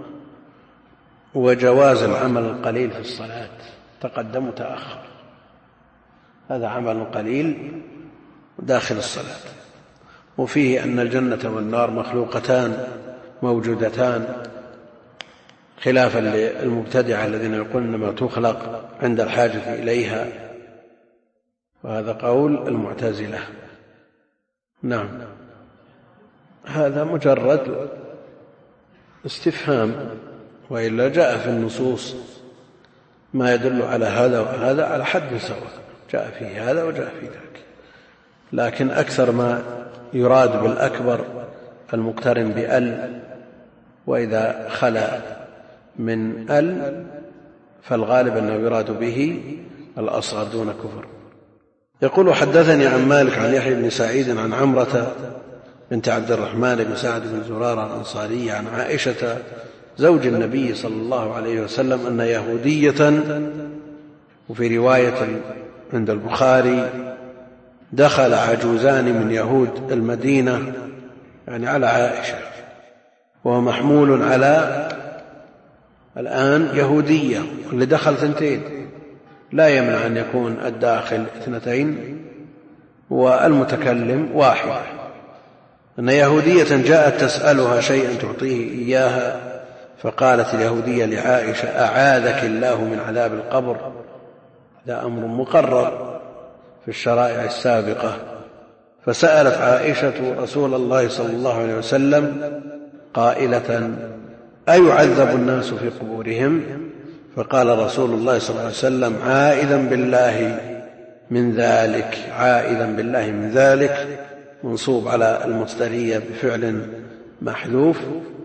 Speaker 2: وجواز العمل القليل في الصلاة، تقدم وتأخر، هذا عمل قليل داخل الصلاة. وفيه أن الجنة والنار مخلوقتان موجودتان، خلافا للمبتدعة الذين يقولون ما تخلق عند الحاجة إليها، وهذا قول المعتزلة. نعم، هذا مجرد استفهام، وإلا جاء في النصوص ما يدل على هذا وهذا على حد سواء، جاء فيه هذا وجاء فيه ذاك. لكن أكثر ما يراد بالأكبر المقترن بأل، وإذا خلا من أل فالغالب أنه يراد به الأصغر دون كفر. يقول حدثني عن مالك عن يحيى بن سعيد عن عمرة بنت عبد الرحمن بن سعد بن زرارة الأنصارية عن عائشة زوج النبي صلى الله عليه وسلم أن يهودية، وفي رواية عند البخاري دخل عجوزان من يهود المدينة، يعني على عائشة، وهو محمول على الآن يهودية، اللي دخل ثنتين لا يمنع أن يكون الداخل اثنتين والمتكلم واحد. أن يهودية جاءت تسألها شيئا تعطيه إياها، فقالت اليهودية لعائشة أعاذك الله من عذاب القبر. هذا أمر مقرر في الشرائع السابقة. فسألت عائشة رسول الله صلى الله عليه وسلم قائلة أيعذب الناس في قبورهم؟ فقال رسول الله صلى الله عليه وسلم عائذا بالله من ذلك. عائذا بالله من ذلك منصوب على المصدرية بفعل محذوف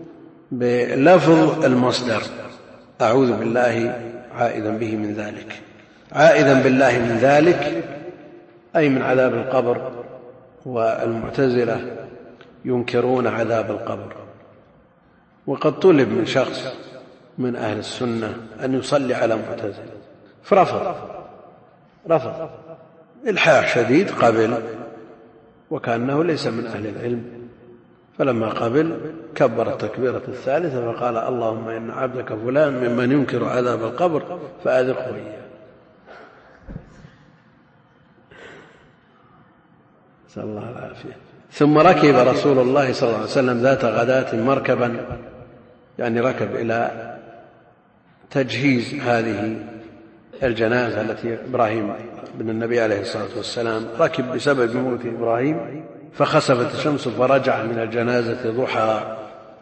Speaker 2: بلفظ المصدر، أعوذ بالله عائذا به من ذلك. عائذا بالله من ذلك أي من عذاب القبر، والمعتزلة ينكرون عذاب القبر. وقد طلب من شخص من أهل السنة أن يصلي على معتزلة فرفض إلحاح شديد، قبل وكأنه ليس من أهل العلم. فلما قبل كبر التكبيرة الثالثة فقال اللهم إن عبدك فلان ممن ينكر عذاب القبر فأذقه إياه. نسأل الله العافية. ثم ركب رسول الله صلى الله عليه وسلم ذات غداة مركبا، يعني ركب إلى تجهيز هذه الجنازة التي إبراهيم بن النبي عليه الصلاة والسلام ركب بسبب موت إبراهيم، فخسفت الشمس فرجع من الجنازة ضحى،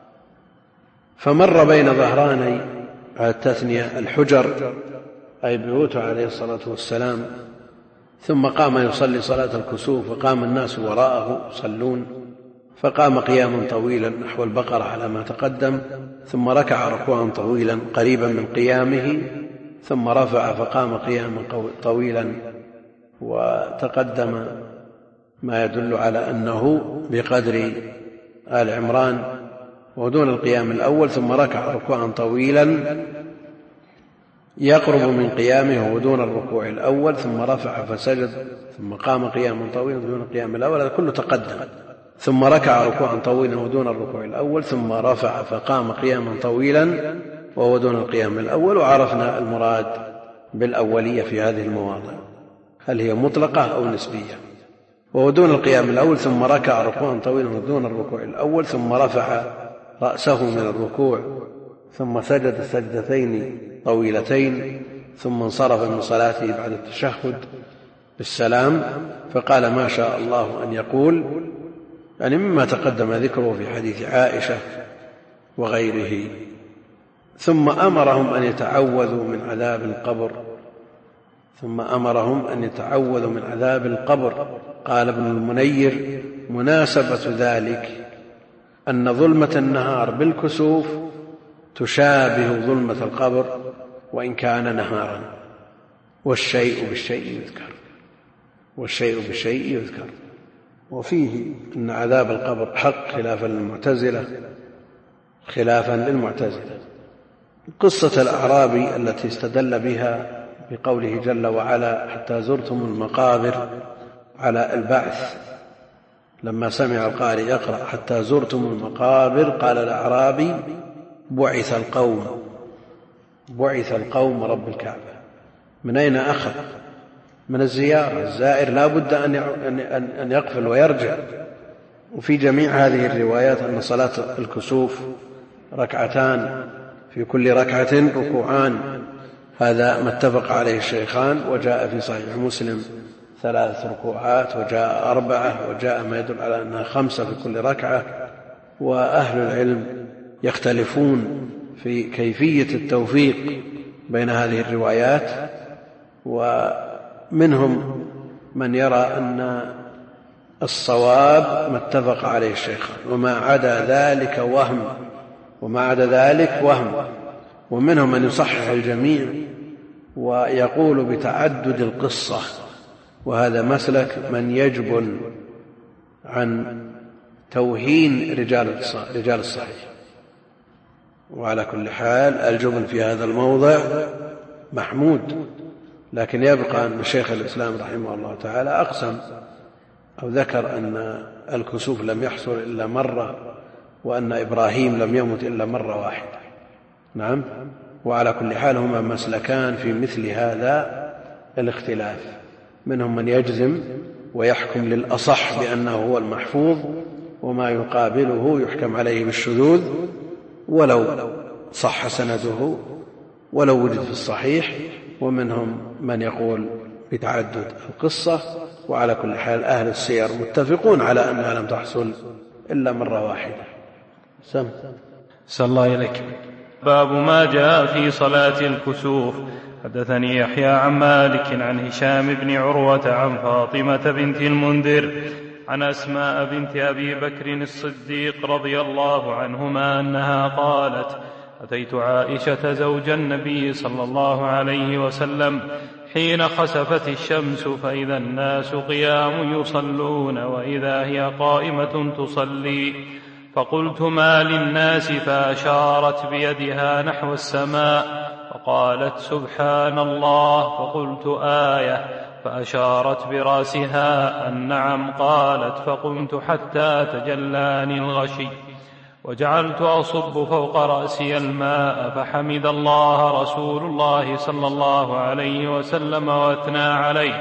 Speaker 2: فمر بين ظهراني على التثنية الحجر أي بيوته عليه الصلاة والسلام، ثم قام يصلي صلاة الكسوف، وقام الناس وراءه يصلون، فقام قياما طويلا نحو البقرة على ما تقدم، ثم ركع ركوعا طويلا قريبا من قيامه، ثم رفع فقام قياما طويلا، وتقدم ما يدل على أنه بقدر آل عمران ودون القيام الأول، ثم ركع ركوعا طويلا يقرب من قيامه ودون الركوع الأول، ثم رفع فسجد، ثم قام قياما طويلا دون القيام الأول، هذا كله تقدم. ثم ركع ركوعا طويلا ودون الركوع الأول، ثم رفع فقام قياما طويلا وهو دون القيام الأول. وعرفنا المراد بالأولية في هذه المواضع، هل هي مطلقة أو نسبية. وهو دون القيام الأول، ثم ركع ركوعا طويلا ودون الركوع الأول، ثم رفع رأسه من الركوع، ثم سجد سجدتين طويلتين، ثم انصرف من صلاته بعد التشهد بالسلام، فقال ما شاء الله أن يقول، يعني مما تقدم ذكره في حديث عائشة وغيره. ثم أمرهم أن يتعوذوا من عذاب القبر. قال ابن المنير مناسبة ذلك أن ظلمة النهار بالكسوف تشابه ظلمة القبر وإن كان نهارا، والشيء بالشيء يذكر. وفيه أن عذاب القبر حق خلافا للمعتزلة. قصة الأعرابي التي استدل بها بقوله جل وعلا حتى زرتم المقابر على البعث، لما سمع القارئ يقرأ حتى زرتم المقابر قال الأعرابي بعث القوم رب الكعبة. من أين أخذ؟ من الزيارة. الزائر لا بد أن يقفل ويرجع. وفي جميع هذه الروايات أن صلاة الكسوف ركعتان، في كل ركعة ركوعان، هذا ما اتفق عليه الشيخان. وجاء في صحيح مسلم 3 ركوعات، وجاء 4، وجاء ما يدل على أنها 5 في كل ركعة. وأهل العلم يختلفون في كيفية التوفيق بين هذه الروايات، ومنهم من يرى أن الصواب ما اتفق عليه الشيخان، وما عدا ذلك وهم. ومنهم من يصحح الجميع ويقول بتعدد القصة، وهذا مسلك من يجبن عن توهين رجال الصحيح. وعلى كل حال الجبن في هذا الموضع محمود، لكن يبقى أن شيخ الإسلام رحمه الله تعالى أقسم أو ذكر أن الكسوف لم يحصل إلا مرة، وأن إبراهيم لم يمت إلا مرة واحدة. نعم. وعلى كل حال هما مسلكان في مثل هذا الاختلاف، منهم من يجزم ويحكم للأصح بأنه هو المحفوظ، وما يقابله يحكم عليه بالشذوذ ولو صح سنده ولو وجد في الصحيح. ومنهم من يقول بتعدد القصة. وعلى كل حال أهل السير متفقون على أنها لم تحصل إلا مرة واحدة.
Speaker 3: صلى الله إليك. باب ما جاء في صلاة الكسوف. حدثني يحيى عن مالك عن هشام بن عروة عن فاطمة بنت المنذر عن أسماء بنت أبي بكر الصديق رضي الله عنهما أنها قالت: أتيت عائشة زوج النبي صلى الله عليه وسلم حين خسفت الشمس، فإذا الناس قيام يصلون وإذا هي قائمة تصلي، فقلت: ما للناس؟ فأشارت بيدها نحو السماء فقالت: سبحان الله. فقلت: آية؟ فأشارت برأسها: النعم. قالت: فقمت حتى تجلاني الغشي، وجعلت أصب فوق رأسي الماء، فحمد الله رسول الله صلى الله عليه وسلم وأثنى عليه،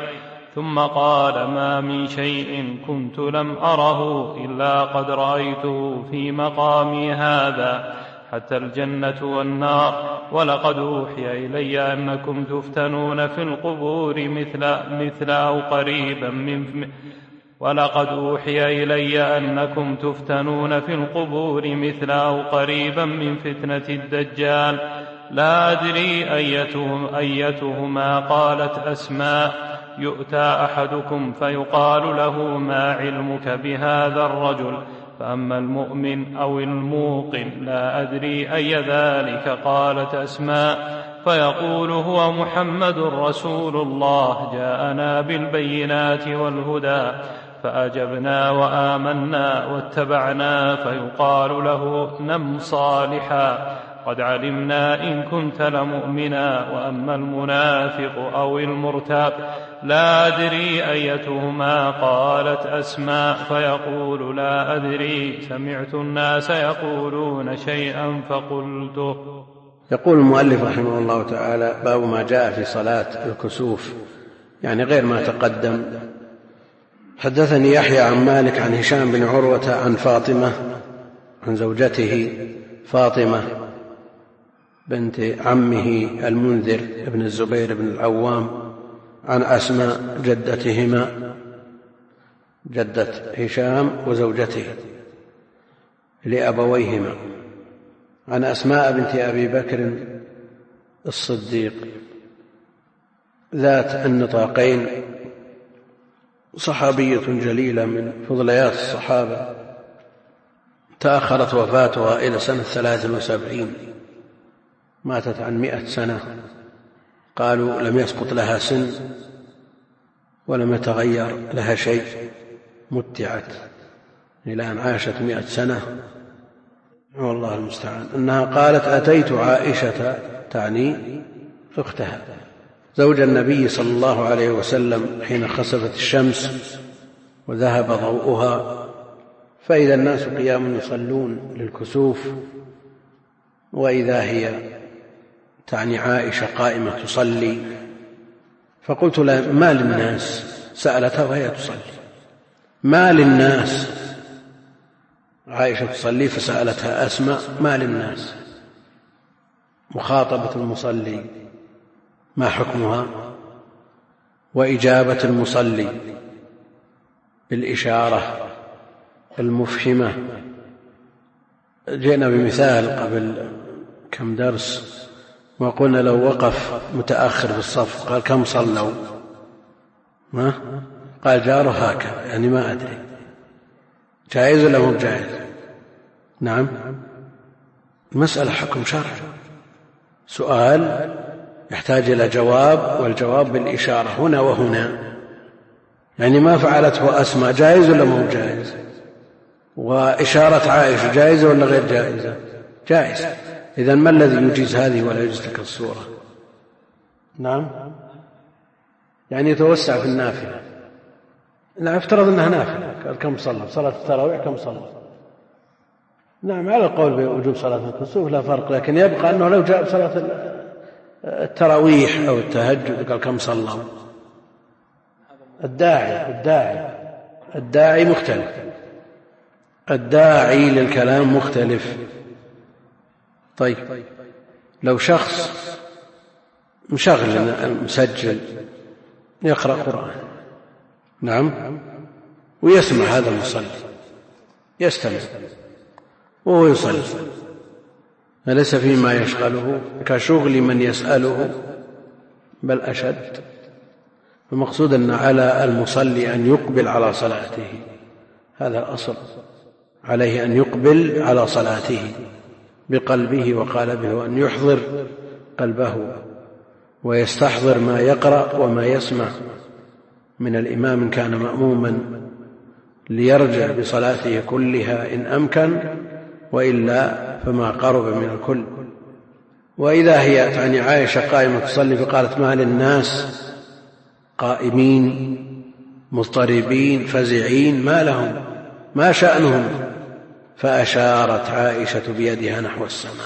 Speaker 3: ثم قال: ما من شيء كنت لم أره إلا قد رأيته في مقامي هذا، حتى الجنة والنار. ولقد أوحي إلي أنكم تفتنون في القبور مثل أو قريبا من ولقد أوحي إلي أنكم تفتنون في القبور مثل أو قريبا من فتنة الدجال. لا أدري أيتهما. قالت أسماء: يؤتى أحدكم فيقال له: ما علمك بهذا الرجل؟ فأما المؤمن أو الموقن لا أدري أي ذلك. قالت أسماء: فيقول: هو محمد رسول الله، جاءنا بالبينات والهدى، فأجبنا وآمنا واتبعنا. فيقال له: نم صالحا، قد علمنا إن كنت لمؤمنا. وأما المنافق أو المرتاب لا أدري أيتهما. قالت أسماء: فيقول: لا أدري، سمعت الناس يقولون شيئا فقلته.
Speaker 2: يقول المؤلف رحمه الله تعالى: باب ما جاء في صلاة الكسوف، يعني غير ما تقدم. حدثني يحيى عن مالك عن هشام بن عروة عن فاطمة، عن زوجته فاطمة بنت عمه المنذر بن الزبير بن العوام، عن أسماء جدتهما، جدة هشام وزوجته لأبويهما، عن أسماء بنت أبي بكر الصديق ذات النطاقين، صحابية جليلة من فضليات الصحابة، تأخرت وفاتها إلى سنة 73، ماتت عن 100 سنة. قالوا لم يسقط لها سن ولم يتغير لها شيء، متعت إلى أن عاشت 100 سنة، والله المستعان. أنها قالت: أتيت عائشة، تعني أختها، زوج النبي صلى الله عليه وسلم، حين خسفت الشمس وذهب ضوءها، فإذا الناس قيام يصلون للكسوف، وإذا هي، تعني عائشة، قائمة تصلي. فقلت لها: ما للناس؟ سألتها وهي تصلي: ما للناس؟ عائشة تصلي، فسألتها أسماء: ما للناس؟ مخاطبة المصلي ما حكمها؟ وإجابة المصلي بالإشارة المفهمة. جئنا بمثال قبل كم درس وقلنا: لو وقف متأخر في الصف قال: كم صلوا؟ ما قال جاره هكذا، يعني ما أدري، جائز ولا مو جائز؟ نعم، المسألة حكم شرعي، سؤال يحتاج إلى جواب، والجواب بالإشارة هنا وهنا. يعني ما فعلته أسماء جائز ولا مو جائز؟ وإشارة عائشة جائزة ولا غير جائزة؟ جائز. إذن ما الذي يجيز هذه ولا يجيز تلك الصورة؟ نعم، يعني يتوسع في النافلة. نعم، افترض أنها نافلة، قال: كم صلى؟ صلاة التراويح كم صلى؟ نعم، على القول بوجوب صلاة الكسوف لا فرق، لكن يبقى أنه لو جاء بصلاة التراويح أو التهجد قال: كم صلى؟ الداعي مختلف، الداعي للكلام مختلف. طيب، لو شخص مشغل مسجل يقرأ قرآن، نعم، ويسمع هذا المصلي، يستمع وهو يصلي، أليس فيما يشغله كشغل من يسأله؟ بل أشد. المقصود أن على المصلي أن يقبل على صلاته، هذا الأصل، عليه أن يقبل على صلاته بقلبه وقالبه، وأن يحضر قلبه ويستحضر ما يقرأ وما يسمع من الإمام إن كان مأموما، ليرجع بصلاته كلها إن أمكن، وإلا فما قرب من الكل. وإذا هي، تعني عائشة، قائمة تصلي، فقالت: ما للناس؟ قائمين مضطربين فزعين، ما لهم؟ ما شأنهم؟ فأشارت عائشة بيدها نحو السماء،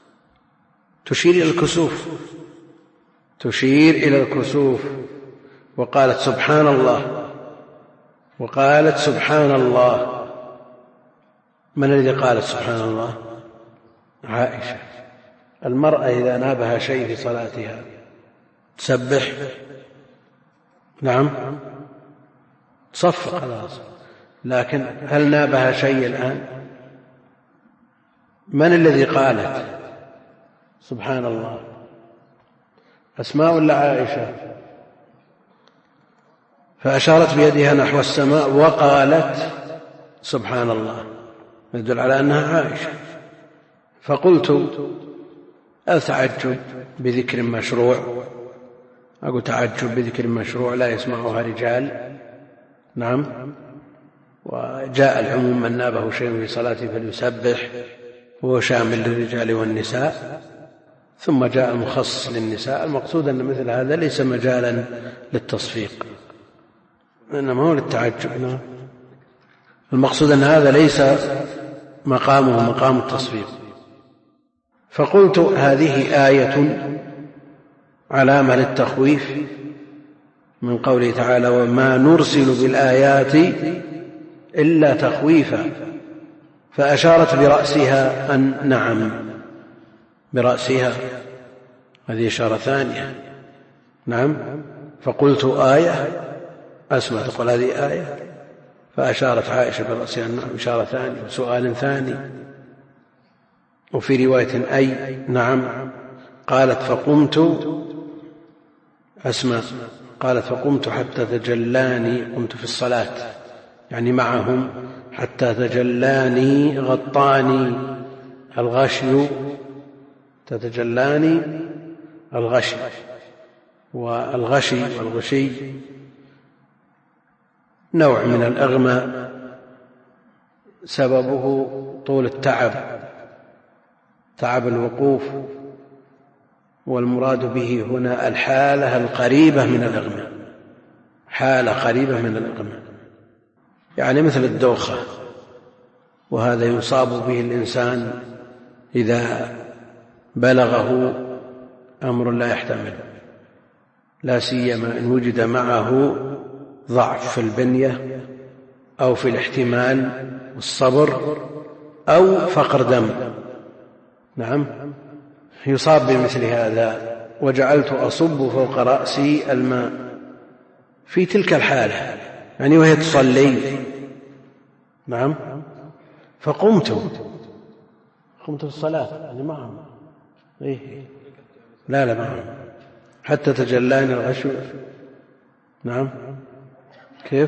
Speaker 2: تشير إلى الكسوف، وقالت سبحان الله، وقالت سبحان الله. من الذي قالت سبحان الله؟ عائشة. المرأة إذا نابها شيء في صلاتها تسبح، نعم، تصفق خلاص، لكن هل نابها شيء الآن؟ من الذي قالت سبحان الله؟ أسماء ولا عائشة؟ فأشارت بيدها نحو السماء وقالت سبحان الله، يدل على أنها عائشة. فقلت أتعجب بذكر مشروع، أقول تعجب بذكر مشروع لا يسمعها رجال، نعم، وجاء العموم من نابه شيء في صلاته فليسبح، وهو شامل للرجال والنساء، ثم جاء المخصص للنساء. المقصود أن مثل هذا ليس مجالا للتصفيق، إنما هو للتعجب. المقصود أن هذا ليس مقامه مقام التصفيق. فقلت هذه آية علامة للتخويف من قوله تعالى وما نرسل بالآيات إلا تخويفا. فأشارت برأسها أن نعم، برأسها، هذه إشارة ثانية، نعم. فقلت آية، أسمع تقول هذه آية، فأشارت عائشة برأسها أن نعم، إشارة ثانية وسؤال ثاني. وفي رواية أي نعم. قالت فقمت، أسمع، قالت فقمت حتى تجلاني، قمت في الصلاة يعني معهم، حتى تجلاني غطاني الغشي، تتجلاني الغشي، والغشي والغشي نوع من الأغمى سببه طول التعب، تعب الوقوف، والمراد به هنا الحالة القريبة من الإغماء، حالة قريبة من الإغماء، يعني مثل الدوخة، وهذا يصاب به الإنسان إذا بلغه أمر لا يحتمل، لا سيما إن وجد معه ضعف في البنية أو في الاحتمال والصبر أو فقر دم، نعم، يصاب بمثل هذا. وجعلت أصب فوق رأسي الماء في تلك الحالة، يعني وهي تصلي، نعم. فقمت في الصلاة يعني معهم، إيه؟ لا معهم، حتى تجلاني الغشو، نعم. كيف؟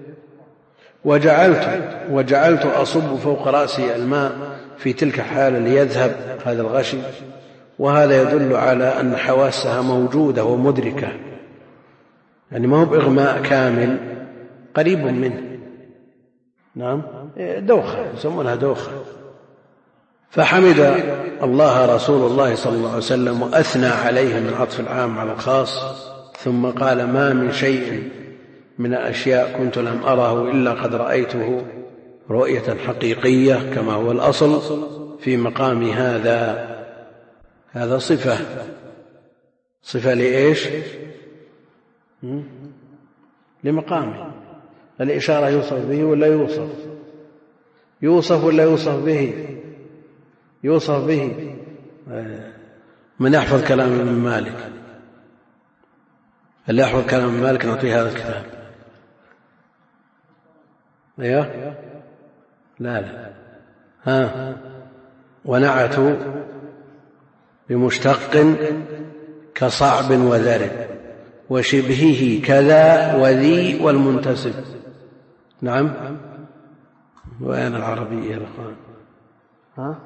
Speaker 2: وجعلت أصب فوق رأسي الماء في تلك الحالة ليذهب هذا الغشي. وهذا يدل على أن حواسها موجودة ومدركة، يعني ما هو بإغماء كامل، قريب منه، نعم، دوخة يسمونها دوخة. فحمد الله رسول الله صلى الله عليه وسلم وأثنى عليه من عطف العام على الخاص، ثم قال ما من شيء من الأشياء كنت لم أره إلا قد رأيته رؤية حقيقية كما هو الأصل في مقام هذا. هذا صفة لإيش؟ لمقامه. الإشارة يوصف به ولا يوصف ولا يوصف به؟ يوصف به. من يحفظ كلام ابن مالك؟ اللي يحفظ كلام ابن مالك نعطيه هذا الكتاب. ايوه، لا ها. ونعت بمشتق كصعب وذرب وشبهه كذا وذي والمنتسب، نعم. وأين العربية يا أخوان؟ ها؟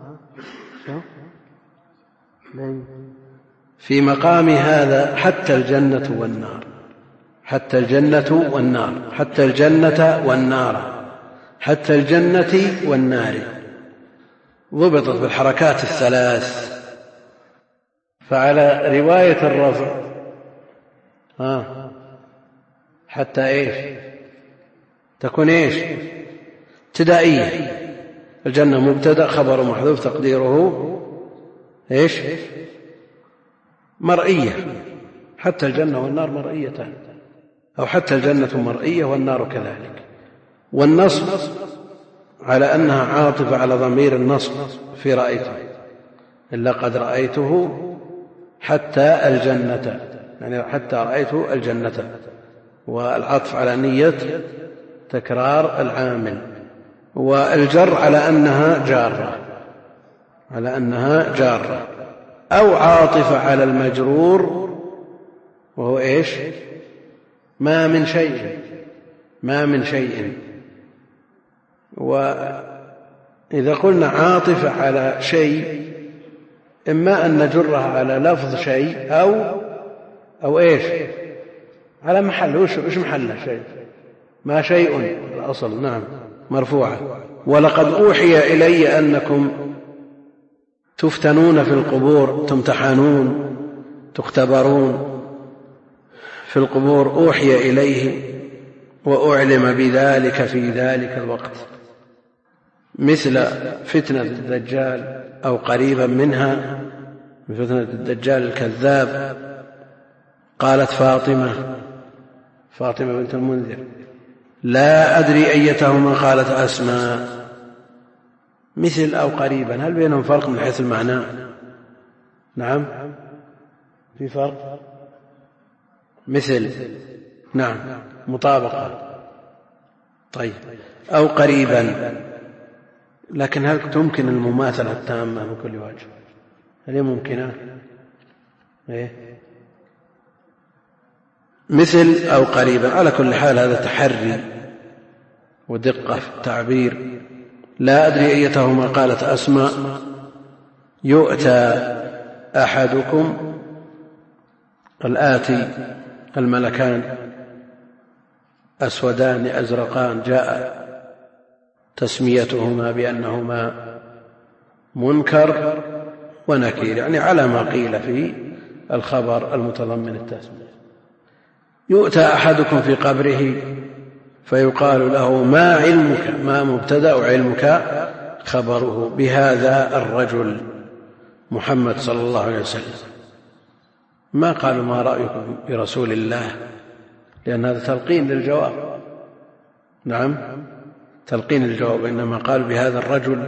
Speaker 2: في مقام هذا حتى الجنة والنار، حتى الجنة والنار، حتى الجنة والنار، حتى الجنة والنار، ضبطت بالحركات الثلاث. فعلى رواية الرفع حتى ايش تكون ايش ابتدائية. الجنة مبتدأ خبر محذوف تقديره ايش مرئية، حتى الجنة والنار مرئيتان. أو حتى الجنة مرئية والنار كذلك. والنصب على أنها عاطفة على ضمير النصب في رأيته، إلا قد رأيته حتى الجنة، يعني حتى رأيته الجنة، والعطف على نية تكرار العامل. والجر على أنها جارة، أو عاطفة على المجرور وهو إيش؟ ما من شيء. وإذا قلنا عاطفة على شيء إما أن نجرها على لفظ شيء أو إيش؟ على محل. وش محله؟ شيء، ما شيء الأصل، نعم، مرفوعة. ولقد أوحي إلي أنكم تفتنون في القبور، تمتحنون، تختبرون في القبور. أوحي إليه وأعلم بذلك في ذلك الوقت، مثل فتنة الدجال أو قريبا منها، من فتنة الدجال الكذاب. قالت فاطمة بنت المنذر: لا أدري أيتهما. قالت أسماء. مثل أو قريبا، هل بينهم فرق من حيث المعنى؟ نعم، في فرق. مثل، نعم، مطابقة. طيب، أو قريبا، لكن هل تمكن المماثلة التامة من كل وجه؟ هل هي ممكنة؟ مثل أو قريبا. على كل حال هذا تحري ودقة في التعبير. لا أدري أيتهما. قالت أسماء: يؤتى أحدكم. الآتي الملكان أسودان أزرقان، جاء تسميتهما بأنهما منكر ونكير، يعني على ما قيل في الخبر المتضمن التسمية. يؤتى أحدكم في قبره فيقال له: ما علمك، ما مبتدأ علمك خبره، بهذا الرجل محمد صلى الله عليه وسلم. ما قالوا ما رأيكم برسول الله، لأن هذا تلقين للجواب. نعم، تلقين الجواب. إنما قالوا بهذا الرجل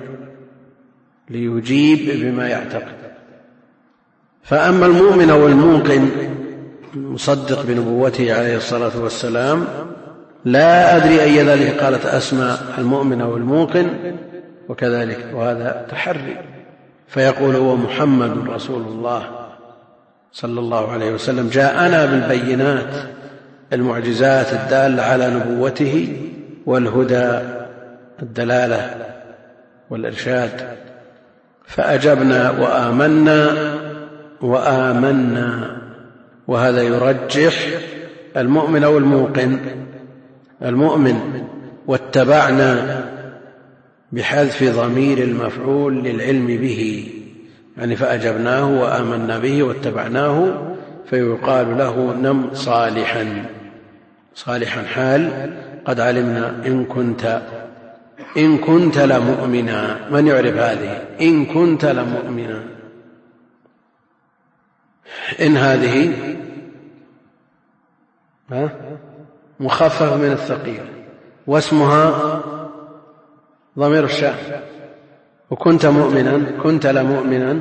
Speaker 2: ليجيب بما يعتقد. فأما المؤمن والموقن مصدق بنبوته عليه الصلاة والسلام: لا أدري أي ذلك. قالت أسماء: المؤمن والموقن، وكذلك. وهذا تحري. فيقول: هو محمد رسول الله صلى الله عليه وسلم، جاءنا بالبينات المعجزات الدالة على نبوته، والهدى الدلالة والإرشاد. فأجبنا وآمنا. وهذا يرجح المؤمن أو الموقن. المؤمن: واتبعنا بحذف ضمير المفعول للعلم به، يعني فأجبناه وآمنا به واتبعناه، فيقال له: نم صالحا حال قد علمنا إن كنت لمؤمنا. من يعرف هذه؟ إن كنت لمؤمنا. إن هذه مخفف من الثقيل، واسمها ضمير الشأن. وكنت مؤمنا، كنت لمؤمنا،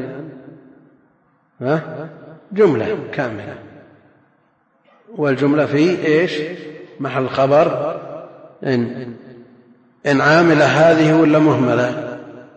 Speaker 2: جملة كاملة، والجملة في إيش؟ محل خبر إن عاملة هذه ولا مهملة؟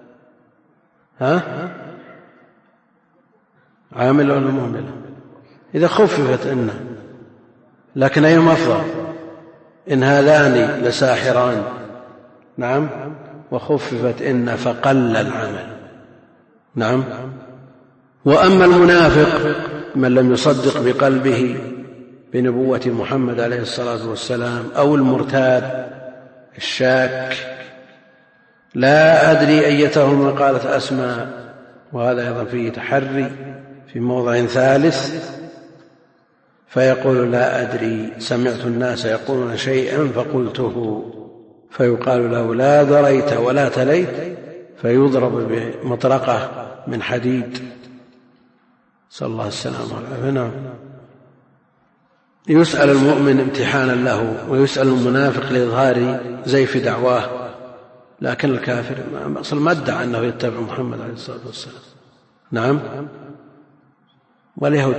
Speaker 2: عاملة ولا مهملة؟ إذا خففت إن، لكن أي أفضل؟ إن هذان لساحران، نعم، وخففت إن فقل العمل، نعم. وأما المنافق من لم يصدق بقلبه بنبوة محمد عليه الصلاة والسلام، أو المرتاد الشاك: لا أدري أيتهما. قالت أسماء. وهذا أيضا فيه تحري في موضع ثالث. فيقول: لا أدري، سمعت الناس يقولون شيئا فقلته. فيقال له: لا دريت ولا تليت، فيضرب بمطرقة من حديد، صلى الله السلامة والعافية. يسأل المؤمن امتحانا له، ويسأل المنافق لإظهار زيف دعواه، لكن الكافر أصلا ما ادعى أنه يتبع محمد عليه الصلاة والسلام. نعم. واليهود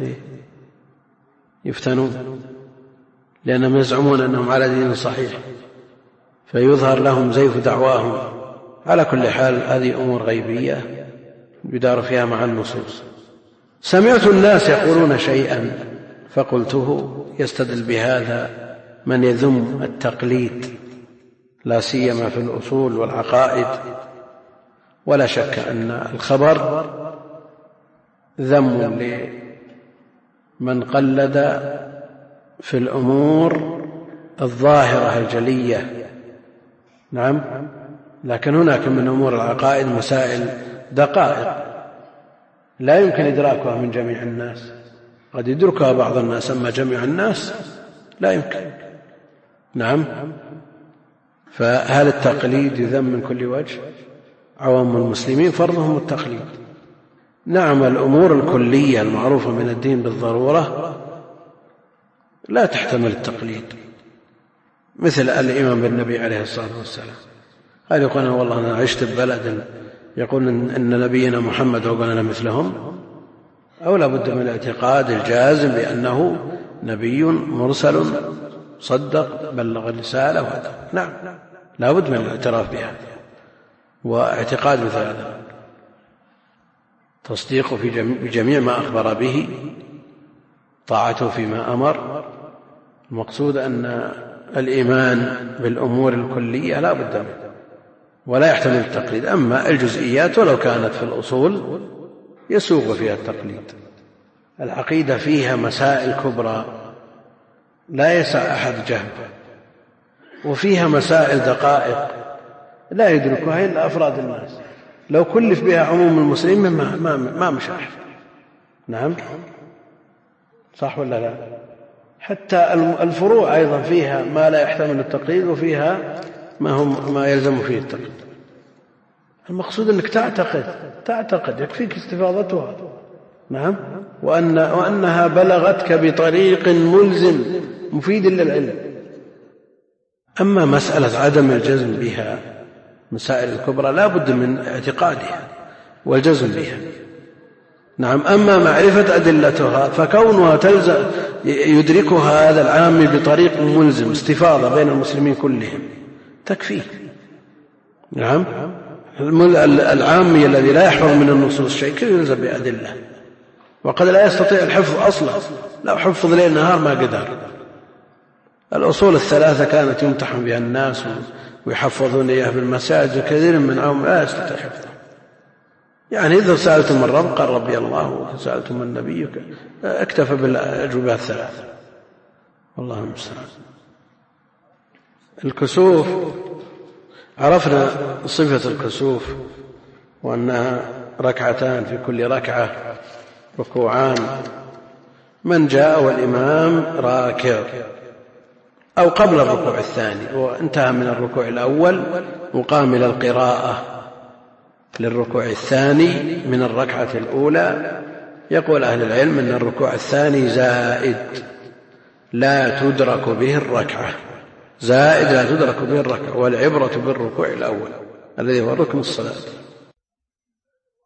Speaker 2: يفتنون لأنهم يزعمون أنهم على دين صحيح، فيظهر لهم زيف دعواهم. على كل حال هذه أمور غيبية يدار فيها مع النصوص. سمعت الناس يقولون شيئا فقلته، يستدل بهذا من يذم التقليد لا سيما في الأصول والعقائد. ولا شك أن الخبر ذم لمن قلد في الأمور الظاهرة الجلية. نعم. لكن هناك من أمور العقائد مسائل دقائق لا يمكن إدراكها من جميع الناس، قد يدركها بعض الناس، أما جميع الناس لا يمكن. نعم. فهل التقليد يذم من كل وجه؟ عوام المسلمين فرضهم التقليد. نعم. الأمور الكلية المعروفة من الدين بالضرورة لا تحتمل التقليد، مثل الإيمان بالنبي عليه الصلاة والسلام. هل يقول والله أنا عشت ببلد يقول إن نبينا محمد وقلنا مثلهم، أو لا بد من الاعتقاد الجازم بأنه نبي مرسل صدق بلغ الرسالة وهذا. نعم. لا بد من الاعتراف بها واعتقاد مثل هذا، تصديق بجميع ما أخبر به، طاعته فيما أمر. المقصود أن الإيمان بالأمور الكلية لا بد منه ولا يحتمل التقليد. أما الجزئيات ولو كانت في الأصول يسوغ فيها التقليد. العقيدة فيها مسائل كبرى لا يسع أحد جهله، وفيها مسائل دقائق لا يدركها إلا أفراد الناس، لو كلف بها عموم المسلمين ما مشى. نعم. صح ولا لا؟ حتى الفروع أيضا فيها ما لا يحتمل التقليد، وفيها ما يلزم فيه التقليد. المقصود أنك تعتقد يكفيك استفاضتها. نعم. وأنها بلغتك بطريق ملزم مفيد للعلم. أما مسألة عدم الجزم بها، مسائل الكبرى لا بد من اعتقادها والجزم بها. نعم. أما معرفة أدلتها فكونها يدركها هذا العام بطريق ملزم استفاضة بين المسلمين كلهم تكفيه. نعم. العامي الذي لا يحفظ من النصوص شيء كيف يلزم بأدلة؟ وقد لا يستطيع الحفظ أصلا، لو حفظ ليل نهار ما قدر. الأصول الثلاثة كانت يمتحن بها الناس ويحفظون إياها في المساجد، وكثير من عام لا يستطيع حفظها. يعني إذا سألتم الرب قال ربي الله، وسألتم النبي اكتفى بالأجوبة الثلاثة. والله المستعان. الكسوف عرفنا صفة الكسوف، وأنها ركعتان في كل ركعة ركوعان. من جاء والإمام راكع أو قبل الركوع الثاني وانتهى من الركوع الأول وقام إلى القراءة للركوع الثاني من الركعة الأولى، يقول أهل العلم أن الركوع الثاني زائد لا تدرك به الركعة، زائد لا تدرك به الركعة، والعبرة بالركوع الأول الذي هو ركن الصلاة.